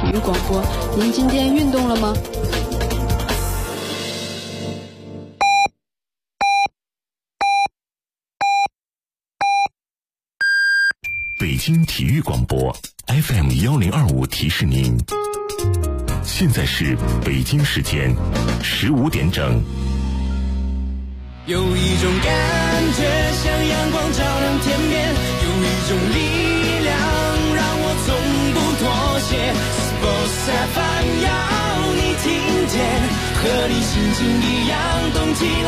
体育广播。您今天运动了吗？ 北京体育广播 FM1025提示您，现在是北京时间15点整。 有一种感觉像阳光照亮天边，有一种力量让我从不妥协。Sports FM 要你听见，和你心情一样动起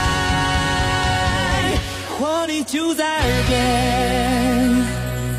来，活力就在耳边。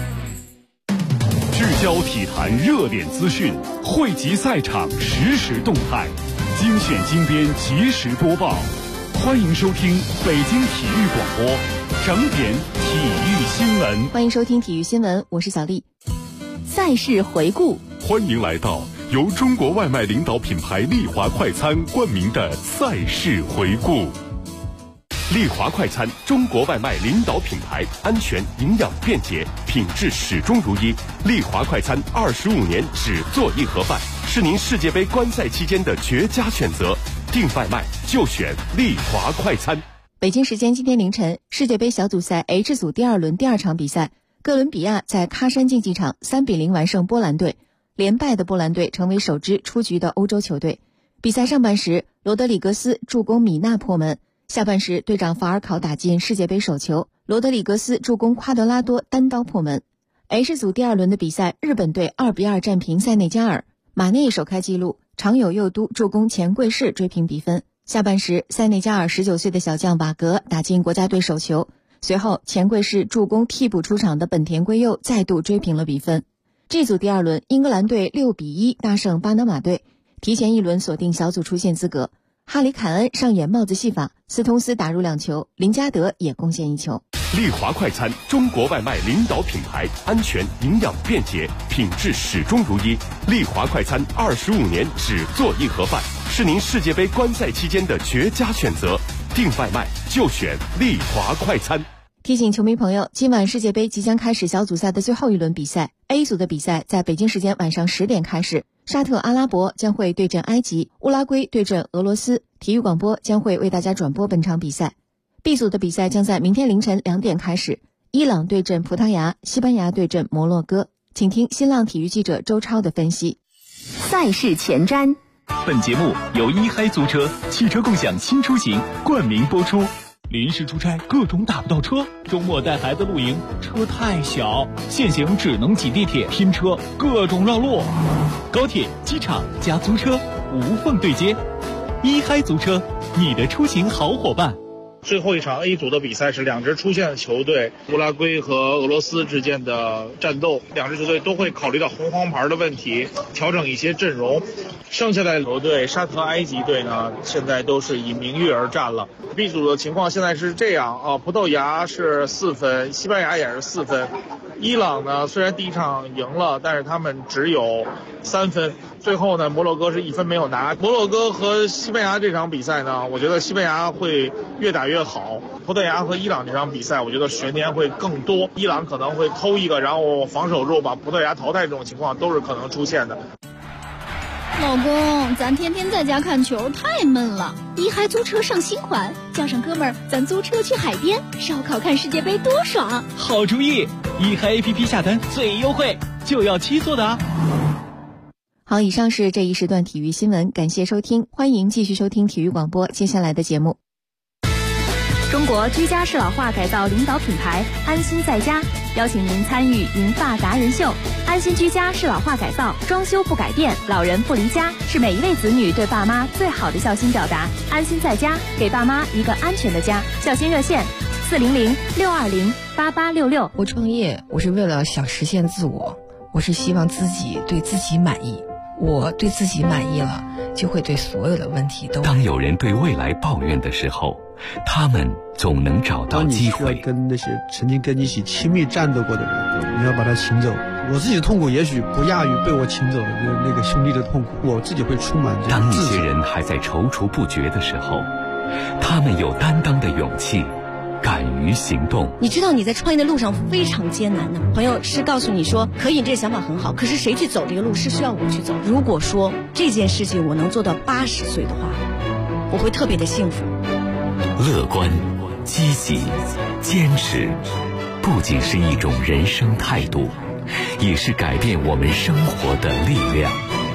聚焦体坛热点资讯，汇集赛场实时动态，精选精编及时播报。欢迎收听北京体育广播整点体育新闻。 欢迎收听体育新闻，我是小丽。赛事回顾， 欢迎来到由中国外卖领导品牌丽华快餐冠名的赛事回顾。丽华快餐，中国外卖领导品牌，安全、营养、便捷，品质始终如一。丽华快餐25年只做一盒饭，是您世界杯观赛期间的绝佳选择。订外卖就选丽华快餐。 北京时间今天凌晨，世界杯小组赛 H 组第2轮第2场比赛，哥伦比亚在喀山竞技场3-0完胜波兰队，连败的波兰队成为首支出局的欧洲球队。比赛上半时，罗德里格斯助攻米纳破门，下半时队长法尔考打进世界杯首球，罗德里格斯助攻夸德拉多单刀破门。H 组第2轮的比赛，日本队2-2战平塞内加尔，马内首开纪录，长友佑都助攻钱贵士追平比分。下半时，塞内加尔19岁的小将瓦格打进国家队首球，随后钱贵士助攻替补出场的本田圭佑再度追平了比分。G 组第2轮，英格兰队6-1大胜巴拿马队，提前一轮锁定小组出线资格。哈里凯恩上演帽子戏法，斯通斯打入2球，林加德也贡献1球。 丽华快餐，中国外卖领导品牌，安全、营养、便捷，品质始终如一。丽华快餐25年只做一盒饭，是您世界杯观赛期间的绝佳选择。订外卖就选丽华快餐。 提醒球迷朋友，今晚世界杯即将开始小组赛的最后一轮比赛 ，A 组的比赛在北京时间晚上10点开始，沙特阿拉伯将会对阵埃及，乌拉圭对阵俄罗斯。体育广播将会为大家转播本场比赛。B 组的比赛将在明天凌晨2点开始，伊朗对阵葡萄牙，西班牙对阵摩洛哥。请听新浪体育记者周超的分析。 赛事前瞻。 本节目由一嗨租车汽车共享新出行冠名播出。临时出差各种打不到车，周末带孩子露营车太小，现行只能挤地铁拼车，各种绕路。高铁、机场加租车无缝对接，一嗨租车，你的出行好伙伴。 最后一场 A 组的比赛是2支出线的球队乌拉圭和俄罗斯之间的战斗，2支球队都会考虑到红黄牌的问题，调整一些阵容。剩下的球队沙特、埃及队呢，现在都是以名誉而战了。B 组的情况现在是这样啊，葡萄牙是4分，西班牙也是4分。伊朗呢，虽然第一场赢了，但是他们只有3分。最后呢，摩洛哥是1分没有拿。摩洛哥和西班牙这场比赛呢，我觉得西班牙会越打越好。葡萄牙和伊朗这场比赛，我觉得悬念会更多。伊朗可能会偷一个，然后防守之后把葡萄牙淘汰，这种情况都是可能出现的。 老公，咱天天在家看球太闷了，一嗨租车上新款，叫上哥们儿，咱租车去海边烧烤看世界杯多爽！ 好主意，一嗨 APP 下单最优惠，就要7座的啊！ 好，以上是这一时段体育新闻，感谢收听，欢迎继续收听体育广播接下来的节目。 中国居家适老化改造领导品牌安心在家邀请您参与银发达人秀。安心居家适老化改造，装修不改变，老人不离家，是每一位子女对爸妈最好的孝心表达。安心在家，给爸妈一个安全的家。孝心热线400-620-8866。 我创业，我是为了想实现自我，我是希望自己对自己满意。我对自己满意了，就会对所有的问题都。 当有人对未来抱怨的时候，他们总能找到机会。 当你需要跟那些曾经跟你一起亲密战斗过的人，你要把他请走。我自己的痛苦也许不亚于被我请走的那个兄弟的痛苦，我自己会充满这种自责。 当一些人还在踌躇不决的时候，他们有担当的勇气， 敢于行动。 你知道你在创业的路上非常艰难的，朋友是告诉你说可以，这个想法很好，可是谁去走这个路是需要我去走。如果说这件事情我能做到80岁的话，我会特别的幸福。 乐观、积极、坚持，不仅是一种人生态度，也是改变我们生活的力量。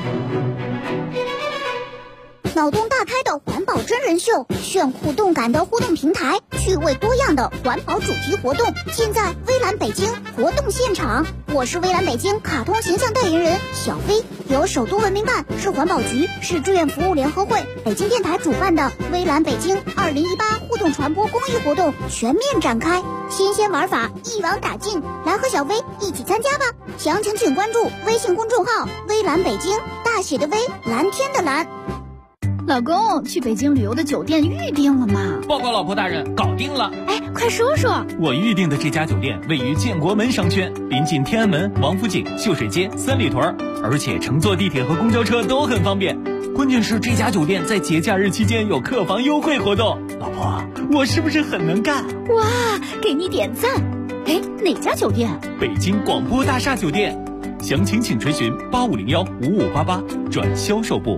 脑洞大开的环保真人秀，炫酷动感的互动平台，趣味多样的环保主题活动，尽在微蓝北京活动现场。我是微蓝北京卡通形象代言人小飞，由首都文明办、市环保局、市志愿服务联合会、北京电台主办的微蓝北京2018互动传播公益活动全面展开，新鲜玩法一网打尽，来和小飞一起参加吧！详情请关注微信公众号微蓝北京，大写的微，蓝天的蓝。 老公，去北京旅游的酒店预定了吗？ 报告老婆大人，搞定了。 哎，快说说。 我预定的这家酒店位于建国门商圈，临近天安门、王府井、秀水街、三里屯，而且乘坐地铁和公交车都很方便。关键是这家酒店在节假日期间有客房优惠活动。老婆，我是不是很能干？ 哇，给你点赞。哎，哪家酒店？ 北京广播大厦酒店。详情请垂询85015588转销售部。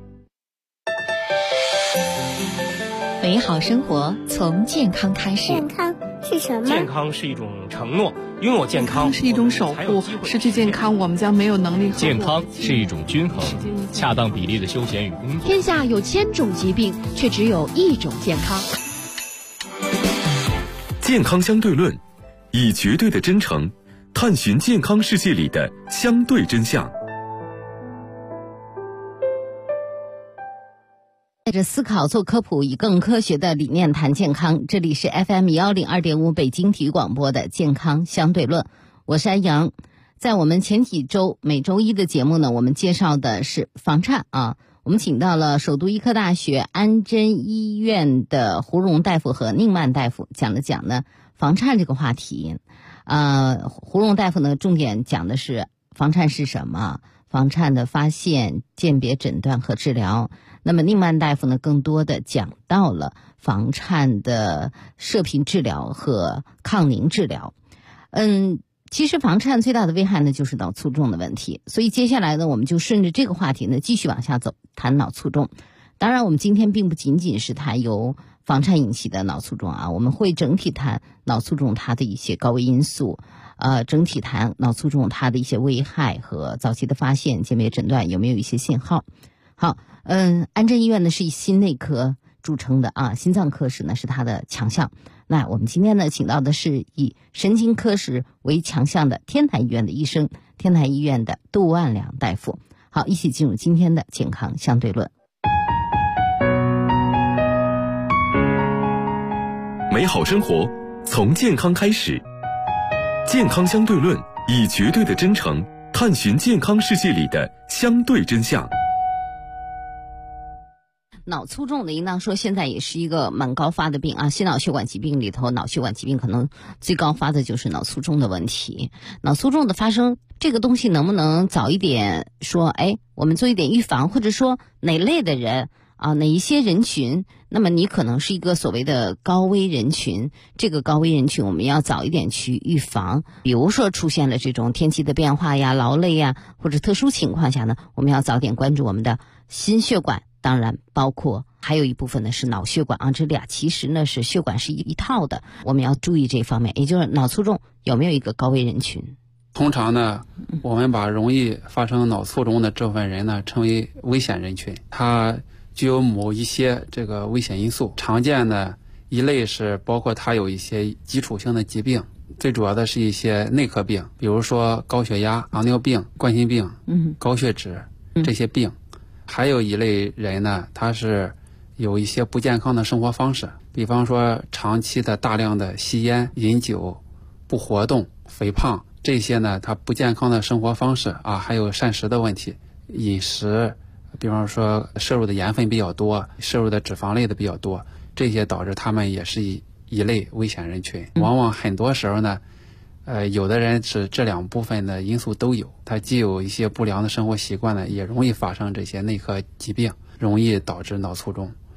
美好生活从健康开始。 健康是什么？ 健康是一种承诺，拥有健康是一种守护，失去健康我们将没有能力。 健康是一种均衡，恰当比例的休闲与工作。 天下有1000种疾病，却只有一种健康。 健康相对论，以绝对的真诚探寻健康世界里的相对真相。 带着思考做科普，以更科学的理念谈健康。这里是 FM102.5 北京体育广播的健康相对论，我是安阳。在我们前几周每周一的节目呢，我们介绍的是房颤啊，我们请到了首都医科大学安贞医院的胡荣大夫和宁曼大夫，讲了讲呢房颤这个话题。胡荣大夫呢重点讲的是房颤是什么，房颤的发现、鉴别、诊断和治疗。那么宁曼大夫呢更多的讲到了房颤的射频治疗和抗凝治疗。其实房颤最大的危害呢就是脑卒中的问题，所以接下来呢我们就顺着这个话题呢继续往下走，谈脑卒中。当然我们今天并不仅仅是谈由房颤引起的脑卒中啊，我们会整体谈脑卒中它的一些高危因素，整体谈脑卒中它的一些危害和早期的发现、鉴别、诊断有没有一些信号。好，安贞医院呢是以心内科著称的啊，心脏科室呢是它的强项。那我们今天呢请到的是以神经科室为强项的天坛医院的医生，天坛医院的杜万良大夫。好，一起进入今天的健康相对论。 美好生活从健康开始，健康相对论，以绝对的真诚探寻健康世界里的相对真相。 脑卒中呢应当说现在也是一个蛮高发的病啊，心脑血管疾病里头，脑血管疾病可能最高发的就是脑卒中的问题。脑卒中的发生这个东西能不能早一点说，我们做一点预防，或者说哪类的人啊，哪一些人群，那么你可能是一个所谓的高危人群，这个高危人群我们要早一点去预防。比如说出现了这种天气的变化呀、劳累呀，或者特殊情况下呢，我们要早点关注我们的心血管，当然包括还有一部分呢是脑血管啊，这俩其实呢是血管是一套的，我们要注意这方面。也就是脑卒中有没有一个高危人群？ 通常呢，我们把容易发生脑卒中的这部分人呢称为危险人群，他具有某一些这个危险因素。常见的一类是包括他有一些基础性的疾病，最主要的是一些内科病，比如说高血压、糖尿病、冠心病、高血脂这些病。还有一类人呢，他是有一些不健康的生活方式，比方说长期的大量的吸烟、饮酒、不活动、肥胖，这些呢他不健康的生活方式啊，还有膳食的问题，饮食比方说摄入的盐分比较多，摄入的脂肪类的比较多，这些导致他们也是一类危险人群。往往很多时候呢有的人是这两部分的因素都有，他既有一些不良的生活习惯呢，也容易发生这些内科疾病，容易导致脑卒中。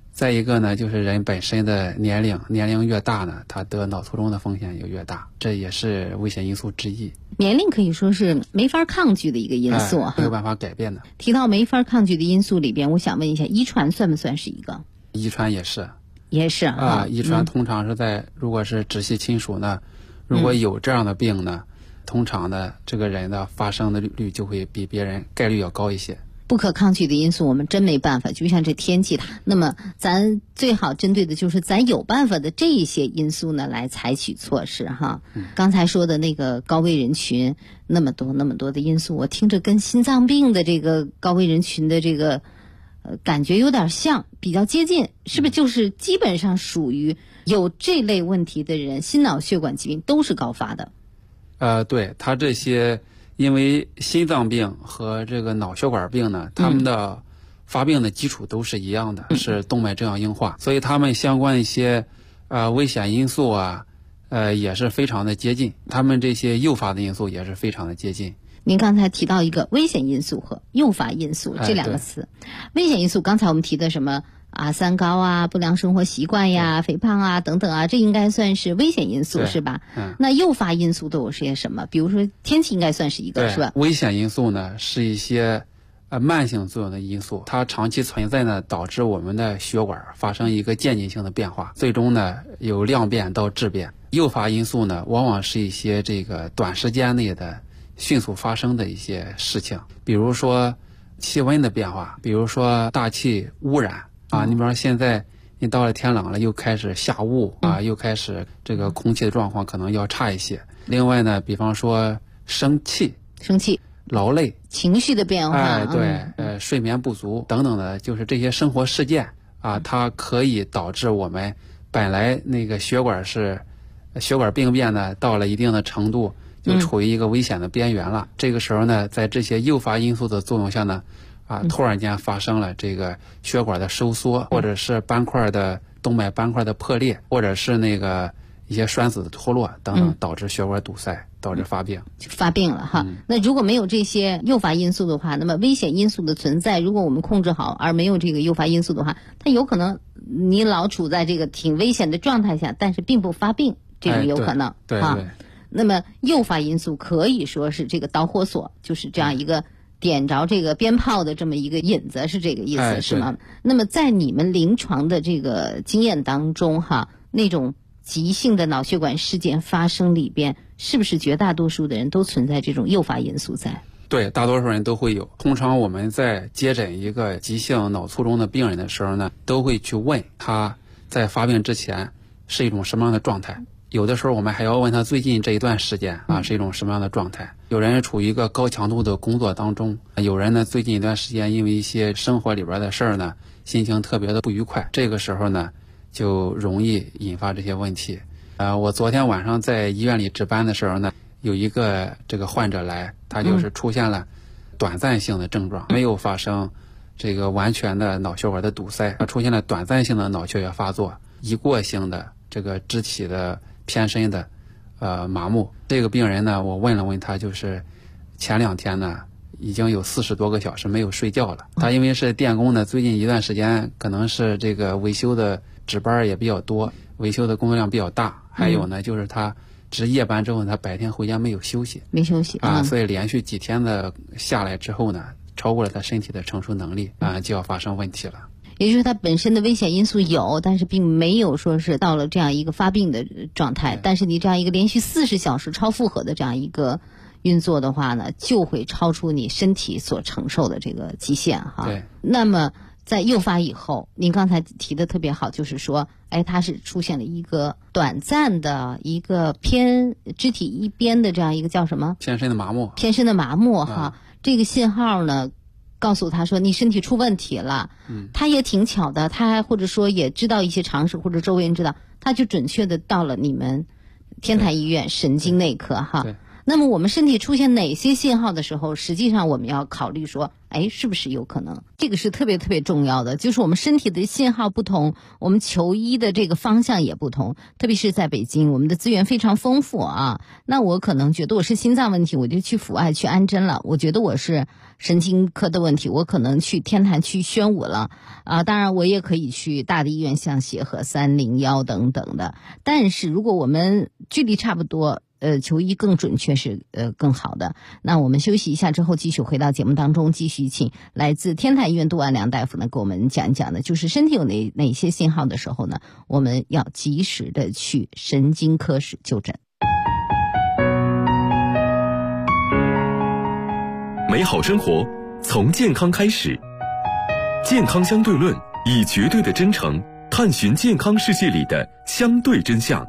再一个呢，就是人本身的年龄越大呢，他得脑卒中的风险就越大，这也是危险因素之一。 年龄可以说是没法抗拒的一个因素， 没有办法改变的。 提到没法抗拒的因素里边，我想问一下，遗传算不算是一个？ 遗传也是遗传通常是在如果是直系亲属呢，如果有这样的病呢，通常呢这个人的发生的率就会比别人概率要高一些。 不可抗拒的因素我们真没办法，就像这天气，那么咱最好针对的就是咱有办法的这一些因素呢来采取措施哈。刚才说的那个高危人群那么多的因素，我听着跟心脏病的这个高危人群的这个感觉有点像，比较接近，是不是就是基本上属于有这类问题的人，心脑血管疾病都是高发的？ 对，他这些因为心脏病和这个脑血管病呢，他们的发病的基础都是一样的，是动脉粥样硬化，所以他们相关一些危险因素也是非常的接近，他们这些诱发的因素也是非常的接近。 您刚才提到一个危险因素和诱发因素这两个词，危险因素刚才我们提的什么三高不良生活习惯呀、肥胖等等这应该算是危险因素是吧？那诱发因素都有些什么？比如说天气应该算是一个是吧？ 危险因素呢是一些慢性作用的因素，它长期存在呢，导致我们的血管发生一个渐进性的变化，最终呢由量变到质变。诱发因素呢往往是一些这个短时间内的迅速发生的一些事情，比如说气温的变化，比如说大气污染你比方说现在你到了天冷了，又开始下雾又开始这个空气的状况可能要差一些。另外呢，比方说生气、劳累、 情绪的变化， 睡眠不足等等的，就是这些生活事件它可以导致我们本来那个血管病变呢，到了一定的程度就处于一个危险的边缘了。这个时候呢，在这些诱发因素的作用下呢，突然间发生了这个血管的收缩，或者是动脉斑块的破裂，或者是那个一些栓子的脱落等等，导致血管堵塞，导致发病， 就发病了哈。那如果没有这些诱发因素的话，那么危险因素的存在，如果我们控制好，而没有这个诱发因素的话，它有可能你老处在这个挺危险的状态下，但是并不发病，这种有可能对。 那么诱发因素可以说是这个导火索，就是这样一个点着这个鞭炮的这么一个引子，是这个意思是吗？那么在你们临床的这个经验当中那种急性的脑血管事件发生里边，是不是绝大多数的人都存在这种诱发因素在？ 对，大多数人都会有。通常我们在接诊一个急性脑卒中的病人的时候呢，都会去问他在发病之前是一种什么样的状态。有的时候我们还要问他最近这一段时间是一种什么样的状态。有人处于一个高强度的工作当中，有人呢最近一段时间因为一些生活里边的事儿呢，心情特别的不愉快，这个时候呢就容易引发这些问题。我昨天晚上在医院里值班的时候呢，有一个这个患者来，他就是出现了短暂性的症状，没有发生这个完全的脑血管的堵塞，他出现了短暂性的脑缺血发作，一过性的这个肢体的偏身的麻木。这个病人呢，我问了问他，就是前2天呢已经有40多个小时没有睡觉了。他因为是电工呢，最近一段时间可能是这个维修的值班也比较多，维修的工作量比较大，还有呢就是他值夜班之后，他白天回家没休息所以连续几天的下来之后呢，超过了他身体的承受能力就要发生问题了。 也就是它本身的危险因素有，但是并没有说是到了这样一个发病的状态。但是你这样一个连续40小时超负荷的这样一个运作的话呢，就会超出你身体所承受的这个极限对。 那么在诱发以后，您刚才提的特别好，就是说它是出现了一个短暂的一个偏肢体一边的这样一个叫什么？ 偏身的麻木这个信号呢告诉他说你身体出问题了。他也挺巧的，他或者说也知道一些常识，或者周围人知道，他就准确的到了你们天坛医院神经内科那么我们身体出现哪些信号的时候，实际上我们要考虑说，是不是有可能？这个是特别特别重要的，就是我们身体的信号不同，我们求医的这个方向也不同。特别是在北京，我们的资源非常丰富啊。那我可能觉得我是心脏问题，我就去阜外去安针了；我觉得我是神经科的问题，我可能去天坛去宣武了啊。当然，我也可以去大的医院，像协和、301等等的。但是如果我们距离差不多，求医更准确是更好的。那我们休息一下之后，继续回到节目当中，继续请来自天坛医院杜安良大夫呢给我们讲一讲的，就是身体有哪些信号的时候呢，我们要及时的去神经科室就诊。 美好生活从健康开始，健康相对论以绝对的真诚探寻健康世界里的相对真相。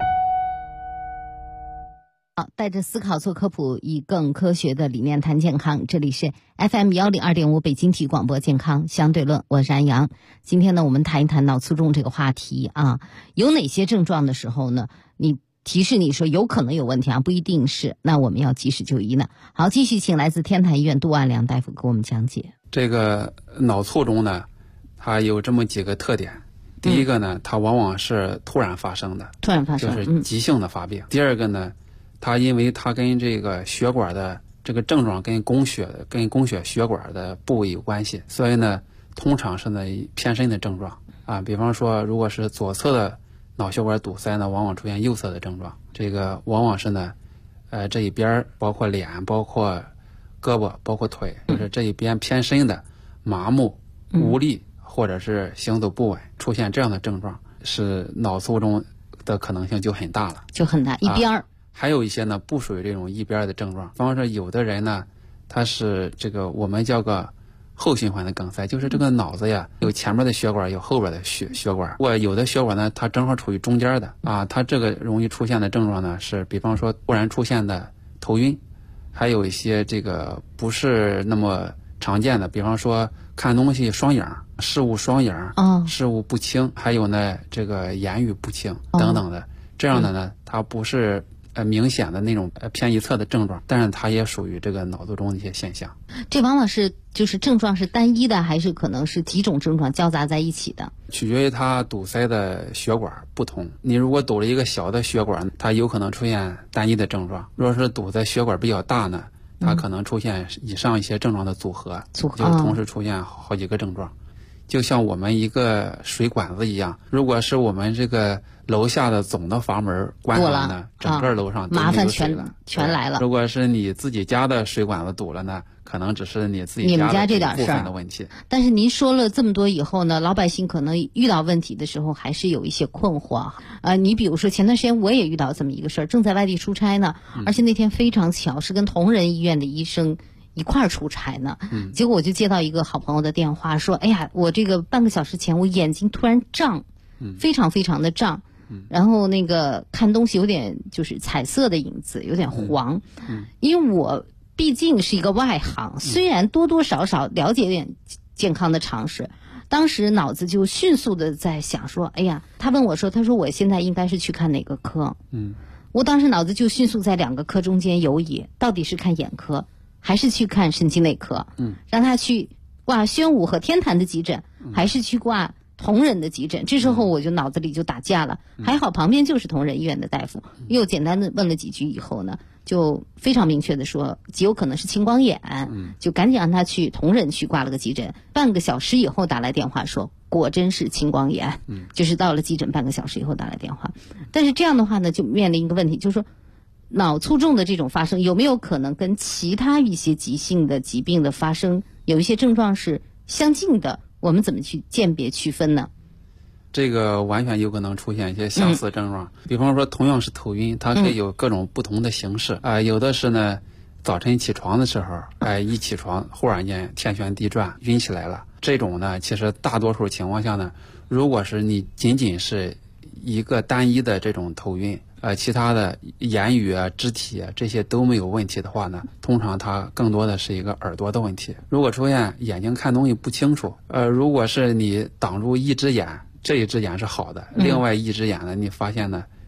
带着思考做科普，以更科学的理念谈健康。这里是 FM102.5 北京体育广播健康相对论，我是安阳。今天呢，我们谈一谈脑卒中这个话题啊，有哪些症状的时候呢，你提示你说有可能有问题啊，不一定是，那我们要及时就医呢。好，继续请来自天坛医院杜安良大夫给我们讲解。 这个脑卒中呢，它有这么几个特点。第一个呢，它往往是突然发生的，就是急性的发病。第二个呢，它因为它跟这个血管的这个症状跟供血血管的部位有关系，所以呢，通常是呢偏身的症状啊。比方说，如果是左侧的脑血管堵塞呢，往往出现右侧的症状。这个往往是呢，这一边包括脸、包括胳膊、包括腿，就是这一边偏身的麻木、无力或者是行走不稳，出现这样的症状，是脑卒中的可能性就很大了， 就很大一边。 还有一些呢不属于这种一边的症状，比方说有的人呢，他是这个我们叫个后循环的梗塞，就是这个脑子呀有前面的血管，有后边的血管。或有的血管呢，它正好处于中间的啊，它这个容易出现的症状呢是，比方说突然出现的头晕，还有一些这个不是那么常见的，比方说看东西双眼、视物双眼、视物不清，还有呢这个言语不清等等的，这样的呢，它不是明显的那种偏一侧的症状，但是它也属于这个脑卒中的一些现象。 这往往是就是症状是单一的，还是可能是几种症状交杂在一起的？ 取决于它堵塞的血管不同。你如果堵了一个小的血管，它有可能出现单一的症状；如果是堵的血管比较大呢，它可能出现以上一些症状的组合，就同时出现好几个症状。就像我们一个水管子一样，如果是我们这个楼下的总的阀门关上呢，整个楼上都没有水了， 全来了。 如果是你自己家的水管子堵了呢，可能只是你自己家的部分的问题。 但是您说了这么多以后呢，老百姓可能遇到问题的时候还是有一些困惑。你比如说前段时间我也遇到这么一个事儿，正在外地出差呢，而且那天非常巧是跟同仁医院的医生一块儿出差呢，结果我就接到一个好朋友的电话，说：“哎呀，我这个半个小时前我眼睛突然胀，非常非常的胀，然后那个看东西有点就是彩色的影子，有点黄。因为我毕竟是一个外行，虽然多多少少了解点健康的常识，当时脑子就迅速的在想说，哎呀，他问我说，他说我现在应该是去看哪个科？我当时脑子就迅速在两个科中间游移，到底是看眼科还是去看神经内科？让他去挂宣武和天坛的急诊，还是去挂同仁的急诊？这时候我就脑子里就打架了。还好旁边就是同仁医院的大夫，又简单的问了几句以后呢，就非常明确的说极有可能是青光眼，就赶紧让他去同仁去挂了个急诊。半个小时以后打来电话说果真是青光眼，就是到了急诊半个小时以后打来电话。但是这样的话呢，就面临一个问题，就是说脑卒中的这种发生有没有可能跟其他一些急性的疾病的发生有一些症状是相近的？我们怎么去鉴别区分呢？ 这个完全有可能出现一些相似症状，比方说同样是头晕，它可以有各种不同的形式有的是呢早晨起床的时候一起床忽然间天旋地转晕起来了，这种呢其实大多数情况下呢，如果是你仅仅是一个单一的这种头晕其他的言语肢体这些都没有问题的话呢，通常它更多的是一个耳朵的问题。如果出现眼睛看东西不清楚如果是你挡住一只眼，这一只眼是好的，另外一只眼呢你发现呢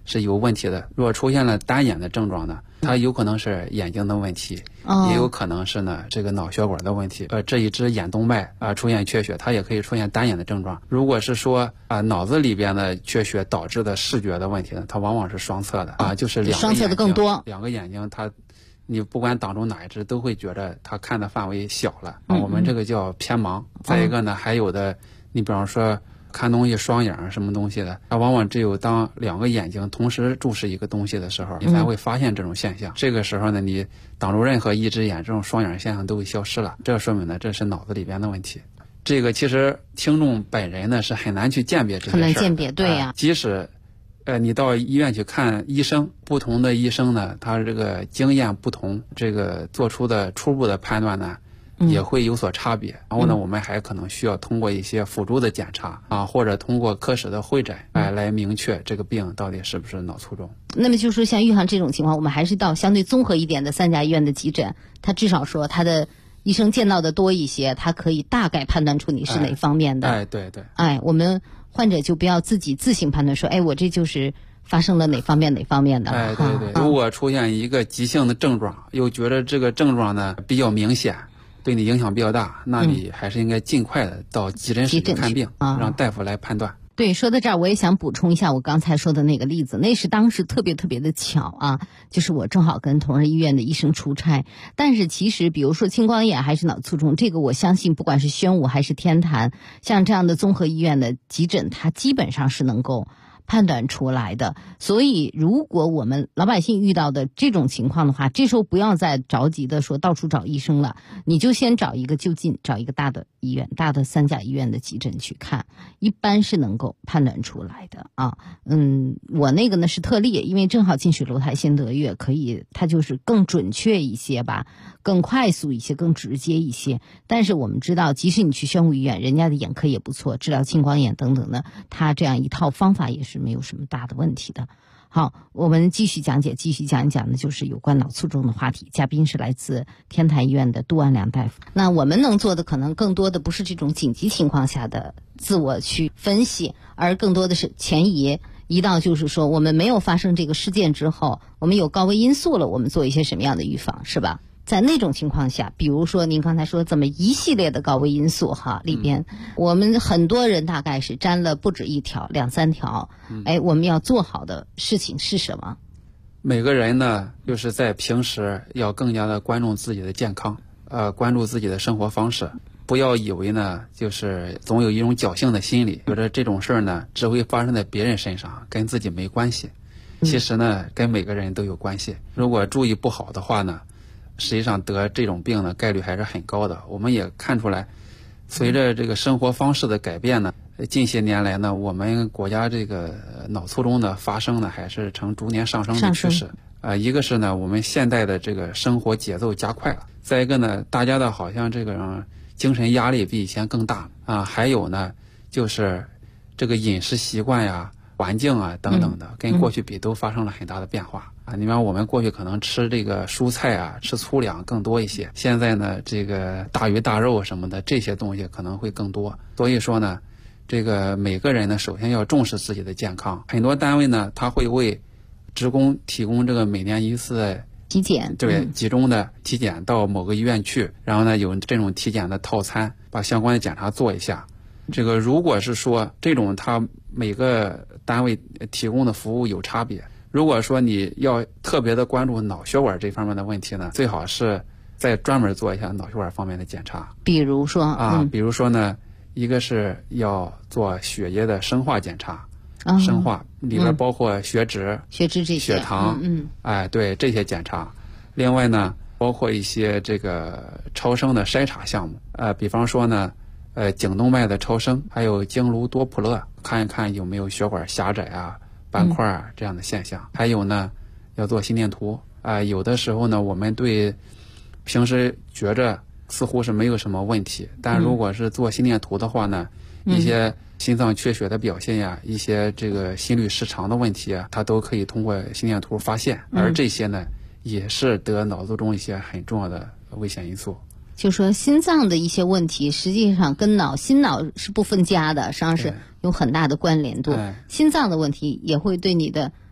是有问题的。如果出现了单眼的症状呢，它有可能是眼睛的问题，也有可能是呢这个脑血管的问题。这一支眼动脉出现缺血，它也可以出现单眼的症状。如果是说脑子里边的缺血导致的视觉的问题呢，它往往是双侧的就是双侧的更多， 两个眼睛你不管挡住哪一只，都会觉得它看的范围小了我们这个叫偏盲。再一个呢，还有的你比方说看东西双眼什么东西的，它往往只有当两个眼睛同时注视一个东西的时候，你才会发现这种现象。这个时候呢，你挡住任何一只眼，这种双眼现象都会消失了。这说明呢，这是脑子里边的问题。这个其实听众本人呢是很难去鉴别这些事， 很难鉴别，对呀。 即使你到医院去看医生，不同的医生呢，他这个经验不同，这个做出的初步的判断呢也会有所差别。然后呢，我们还可能需要通过一些辅助的检查或者通过科室的会诊来明确这个病到底是不是脑卒中。 那么就是说像遇上这种情况，我们还是到相对综合一点的3家医院的急诊，他至少说他的医生见到的多一些，他可以大概判断出你是哪方面的。 对， 我们患者就不要自己自行判断说，我这就是发生了哪方面的。 对，如果出现一个急性的症状，又觉得这个症状呢比较明显，对你影响比较大，那你还是应该尽快的到急诊室去看病，让大夫来判断。 对，说到这儿我也想补充一下我刚才说的那个例子，那是当时特别的巧就是我正好跟同仁医院的医生出差，但是其实比如说青光眼还是脑卒中，这个我相信不管是宣武还是天坛，像这样的综合医院的急诊，它基本上是能够判断出来的。所以如果我们老百姓遇到的这种情况的话，这时候不要再着急的说到处找医生了，你就先找一个就近，找一个大的医院，大的3甲医院的急诊去看，一般是能够判断出来的我那个呢是特例，因为正好近水楼台先得月，可以它就是更准确一些吧，更快速一些，更直接一些。但是我们知道，即使你去宣武医院，人家的眼科也不错，治疗青光眼等等的，它这样一套方法也是没有什么大的问题的。好，我们继续讲一讲的就是有关脑卒中的话题。嘉宾是来自天坛医院的杜万良大夫。那我们能做的可能更多的不是这种紧急情况下的自我去分析，而更多的是前移到就是说我们没有发生这个事件之后，我们有高危因素了，我们做一些什么样的预防，是吧？在那种情况下，比如说您刚才说这么一系列的高危因素里边，我们很多人大概是沾了不止1条2、3条，我们要做好的事情是什么？ 每个人呢，就是在平时要更加的关注自己的健康，关注自己的生活方式，不要以为呢，就是总有一种侥幸的心理，觉得这种事儿呢只会发生在别人身上，跟自己没关系。其实呢，跟每个人都有关系。如果注意不好的话呢，实际上得这种病的概率还是很高的。我们也看出来，随着这个生活方式的改变呢，近些年来呢，我们国家这个脑卒中的发生呢，还是呈逐年上升的趋势。一个是呢，我们现代的这个生活节奏加快了；再一个呢，大家的好像这个精神压力比以前更大还有呢，就是这个饮食习惯呀、环境等等的，跟过去比都发生了很大的变化你看我们过去可能吃这个蔬菜吃粗粮更多一些，现在呢这个大鱼大肉什么的这些东西可能会更多。所以说呢，这个每个人呢首先要重视自己的健康。很多单位呢他会为职工提供这个每年1次的体检， 对，集中的体检到某个医院去，然后呢有这种体检的套餐，把相关的检查做一下。这个如果是说这种他每个单位提供的服务有差别，如果说你要特别的关注脑血管这方面的问题呢，最好是再专门做一下脑血管方面的检查。 比如说比如说呢，一个是要做血液的生化检查，生化里边包括血脂、 这些、 血糖，对这些检查。另外呢，包括一些这个超声的筛查项目，比方说呢，颈动脉的超声，还有经颅多普勒，看一看有没有血管狭窄斑块这样的现象。还有呢，要做心电图有的时候呢，我们对平时觉着似乎是没有什么问题，但如果是做心电图的话呢，一些心脏缺血的表现呀，一些这个心律失常的问题它都可以通过心电图发现。而这些呢，也是得脑卒中一些很重要的危险因素。 就说心脏的一些问题，实际上跟心脑是不分家的，实际上是有很大的关联度。心脏的问题也会对你的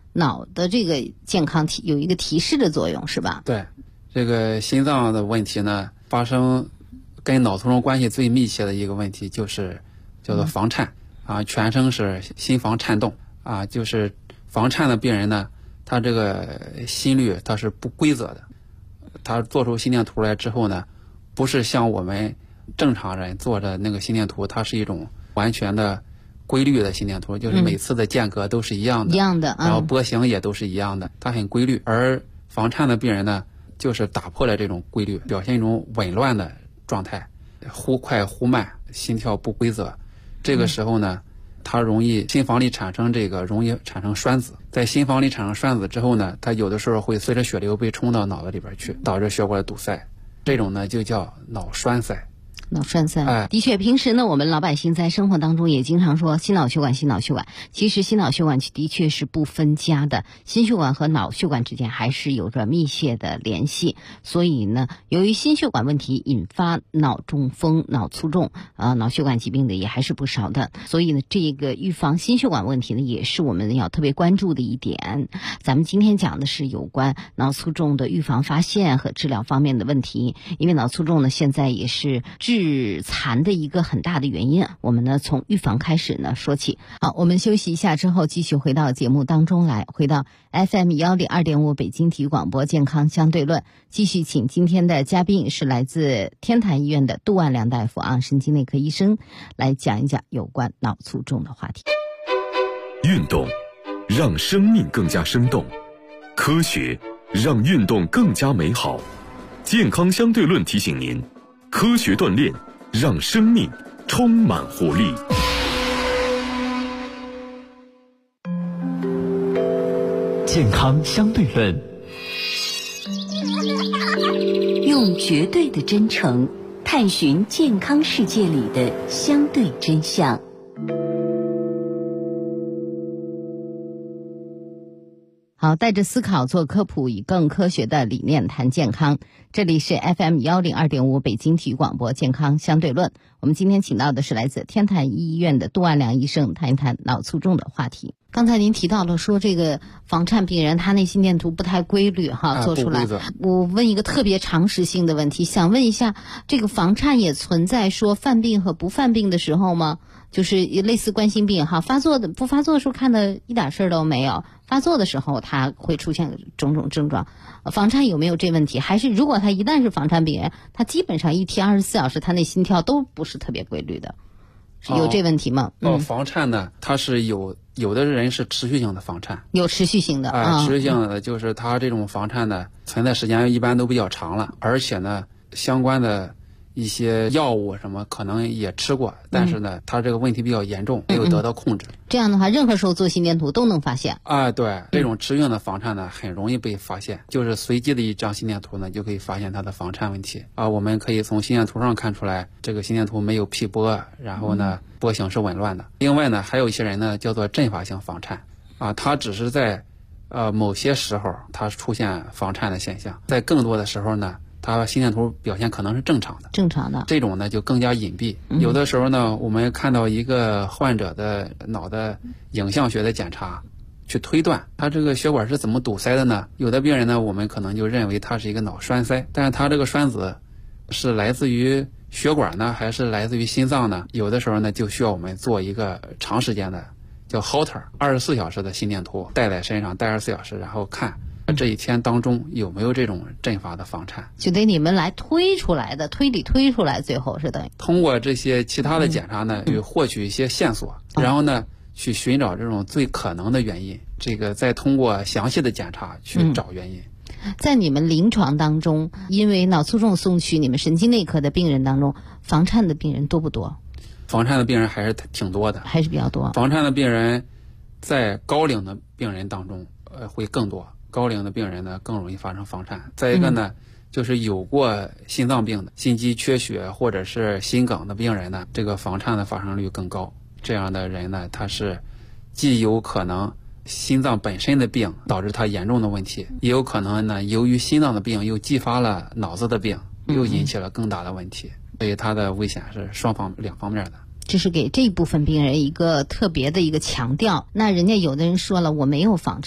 脑的这个健康有一个提示的作用，是吧？ 对，这个心脏的问题呢，发生跟脑卒中关系最密切的一个问题就是叫做房颤啊，全称是心房颤动啊，就是房颤的病人呢，他这个心率它是不规则的，他做出心电图来之后呢，不是像我们正常人做的那个心电图，它是一种完全的规律的心电图，就是每次的间隔都是一样的，然后波形也都是一样的，它很规律。而房颤的病人呢，就是打破了这种规律，表现一种紊乱的状态，忽快忽慢，心跳不规则。这个时候呢，它容易心房里容易产生栓子，在心房里产生栓子之后呢，它有的时候会随着血流被冲到脑子里边去，导致血管堵塞，这种呢就叫脑栓塞。 脑栓塞，的确，平时呢，我们老百姓在生活当中也经常说心脑血管，心脑血管。其实心脑血管的确是不分家的，心血管和脑血管之间还是有着密切的联系。所以呢，由于心血管问题引发脑中风、脑卒中脑血管疾病的也还是不少的。所以呢，这个预防心血管问题呢，也是我们要特别关注的一点。咱们今天讲的是有关脑卒中的预防、发现和治疗方面的问题。因为脑卒中呢，现在也是致残的一个很大的原因，我们呢从预防开始呢说起。好，我们休息一下之后继续回到节目当中来，回到 FM102.5 北京体育广播健康相对论，继续请今天的嘉宾是来自天坛医院的杜万良大夫神经内科医生来讲一讲有关脑卒中的话题。 运动让生命更加生动，科学让运动更加美好。健康相对论提醒您，科学锻炼让生命充满活力。 健康相对论， 用绝对的真诚探寻健康世界里的相对真相。 好，带着思考做科普，以更科学的理念谈健康。这里是 FM102.5 北京体育广播健康相对论。我们今天请到的是来自天坛医院的杜万良医生，谈一谈脑卒中的话题。刚才您提到了说这个房颤病人他那心电图不太规律做出来。我问一个特别常识性的问题，想问一下，这个房颤也存在说犯病和不犯病的时候吗？就是类似冠心病发作的不发作的时候看的一点事儿都没有，发作的时候它会出现种种症状。房颤有没有这问题？还是如果他一旦是房颤病人，他基本上一天24小时他那心跳都不是特别规律的，有这问题吗？ 房颤呢，它是有的人是持续性的房颤， 有持续性的持续性的就是它这种房颤呢存在时间一般都比较长了，而且呢相关的一些药物什么可能也吃过，但是呢它这个问题比较严重，没有得到控制。 这样的话任何时候做心电图都能发现对，这种持续性的房颤呢很容易被发现，就是随机的一张心电图呢就可以发现它的房颤问题我们可以从心电图上看出来这个心电图没有劈波，然后呢波形是紊乱的。另外呢还有一些人呢叫做阵发性房颤它只是在某些时候它出现房颤的现象，在更多的时候呢他心电图表现可能是正常的，这种呢就更加隐蔽。有的时候呢我们看到一个患者的脑的影像学的检查去推断他这个血管是怎么堵塞的呢，有的病人呢我们可能就认为他是一个脑栓塞，但是他这个栓子是来自于血管呢还是来自于心脏呢，有的时候呢就需要我们做一个长时间的叫 Holter 24小时的心电图带在身上，带24小时，然后看这一天当中有没有这种阵发的房颤， 就得你们来推出来的，推理推出来，最后是等于通过这些其他的检查呢去获取一些线索，然后呢去寻找这种最可能的原因，这个再通过详细的检查去找原因。 在你们临床当中，因为脑卒中送去你们神经内科的病人当中，房颤的病人多不多？ 房颤的病人还是挺多的， 还是比较多。 房颤的病人在高龄的病人当中会更多，高龄的病人呢更容易发生房颤。再一个呢就是有过心脏病的心肌缺血或者是心梗的病人呢，这个房颤的发生率更高。这样的人呢他是既有可能心脏本身的病导致他严重的问题，也有可能呢由于心脏的病又激发了脑子的病，又引起了更大的问题，所以他的危险是两方面的。 这是给这部分病人一个特别的一个强调。那人家有的人说了，我没有房颤，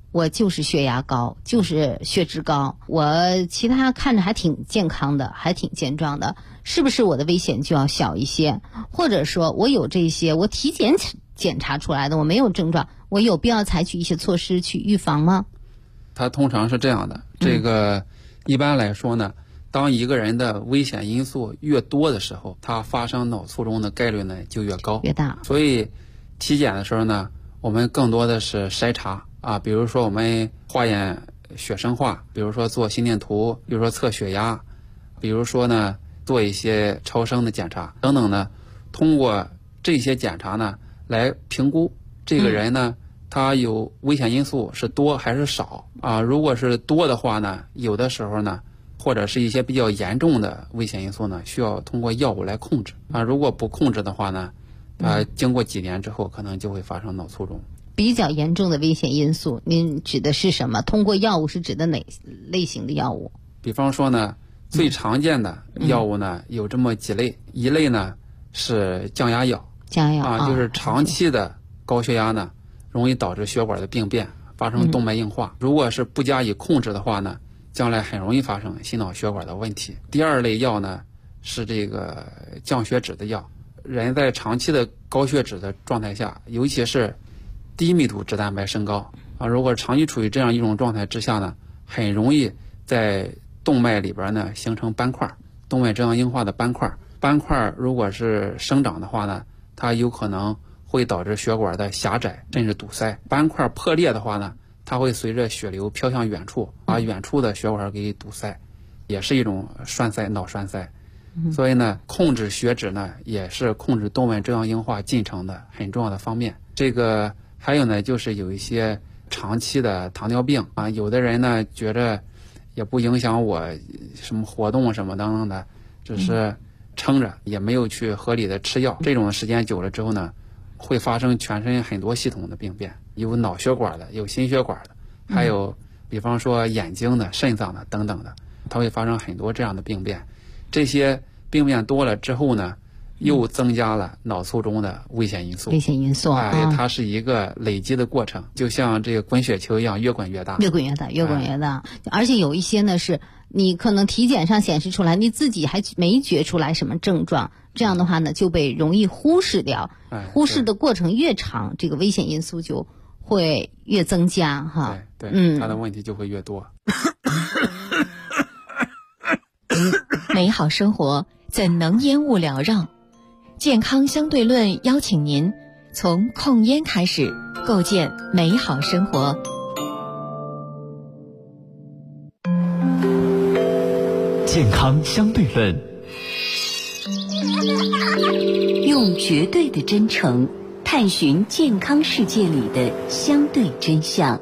我就是血压高，就是血脂高，我其他看着还挺健康的，还挺健壮的，是不是我的危险就要小一些？或者说我有这些，我体检检查出来的，我没有症状，我有必要采取一些措施去预防吗？ 它通常是这样的，这个一般来说呢，当一个人的危险因素越多的时候，他发生脑卒中的概率呢就越高越大。 所以体检的时候呢，我们更多的是筛查啊，比如说我们化验血生化，比如说做心电图，比如说测血压，比如说呢做一些超声的检查等等呢，通过这些检查呢来评估这个人呢，他有危险因素是多还是少啊？如果是多的话呢，有的时候呢，或者是一些比较严重的危险因素呢，需要通过药物来控制啊。如果不控制的话呢，经过几年之后，可能就会发生脑卒中。 比较严重的危险因素，您指的是什么？通过药物是指的哪类型的药物？ 比方说呢，最常见的药物呢，有这么几类，一类呢是降压药， 降压啊，就是长期的高血压呢，容易导致血管的病变，发生动脉硬化。如果是不加以控制的话呢，将来很容易发生心脑血管的问题。第二类药呢是这个降血脂的药，人在长期的高血脂的状态下，尤其是低密度脂蛋白升高啊，如果长期处于这样一种状态之下呢，很容易在动脉里边呢形成斑块，动脉粥样硬化的斑块。斑块如果是生长的话呢，它有可能会导致血管的狭窄甚至堵塞。斑块破裂的话呢，它会随着血流飘向远处，把远处的血管给堵塞，也是一种栓塞，脑栓塞。所以呢，控制血脂呢，也是控制动脉粥样硬化进程的很重要的方面。这个还有呢，就是有一些长期的糖尿病啊，有的人呢觉着也不影响我什么活动什么等等的，只是撑着，也没有去合理的吃药。这种时间久了之后呢，会发生全身很多系统的病变，有脑血管的，有心血管的，还有比方说眼睛的、肾脏的等等的，它会发生很多这样的病变。这些病变多了之后呢，又增加了脑卒中的危险因素。 危险因素它是一个累积的过程，就像这个滚雪球一样，越滚越大， 越滚越大，越滚越大。而且有一些呢是你可能体检上显示出来，你自己还没觉出来什么症状，这样的话呢就被容易忽视掉。忽视的过程越长，这个危险因素就会越增加哈。 对，它的问题就会越多。 美好生活怎能烟雾缭绕？健康相对论邀请您从控烟开始，构建美好生活。 健康相对论， 用绝对的真诚探寻健康世界里的相对真相。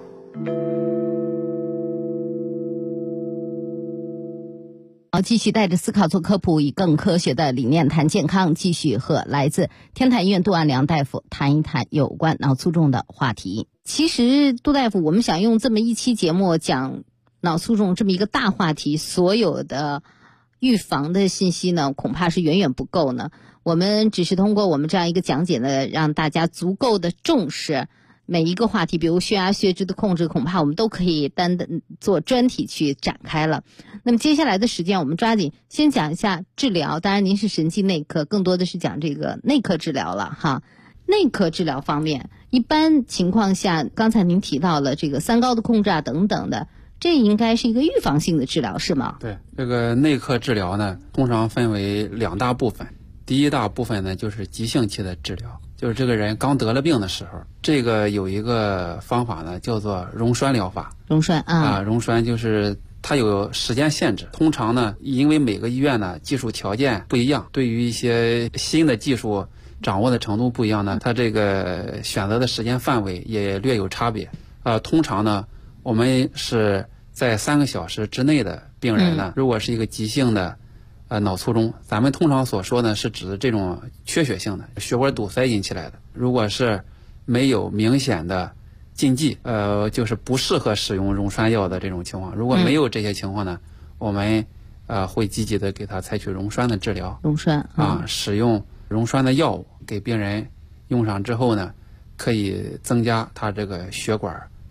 好，继续带着思考做科普，以更科学的理念谈健康，继续和来自天坛医院杜安良大夫谈一谈有关脑卒中的话题。其实杜大夫，我们想用这么一期节目讲脑卒中这么一个大话题，所有的预防的信息呢，恐怕是远远不够呢。我们只是通过我们这样一个讲解呢，让大家足够的重视每一个话题，比如血压、血脂的控制，恐怕我们都可以单的做专题去展开了。那么接下来的时间，我们抓紧先讲一下治疗。当然，您是神经内科，更多的是讲这个内科治疗了哈。内科治疗方面，一般情况下，刚才您提到了这个三高的控制啊等等的，这应该是一个预防性的治疗，是吗？ 对，这个内科治疗呢，通常分为两大部分。第一大部分呢，就是急性期的治疗，就是这个人刚得了病的时候，这个有一个方法呢，叫做溶栓疗法。 溶栓溶栓就是它有时间限制。通常呢，因为每个医院呢技术条件不一样，对于一些新的技术掌握的程度不一样呢，它这个选择的时间范围也略有差别。通常呢，我们是在3个小时之内的病人呢，如果是一个急性的脑卒中，咱们通常所说呢是指的这种缺血性的血管堵塞引起来的。如果是没有明显的禁忌，就是不适合使用溶栓药的这种情况，如果没有这些情况呢，我们会积极的给他采取溶栓的治疗。 溶栓使用溶栓的药物给病人用上之后呢，可以增加他这个血管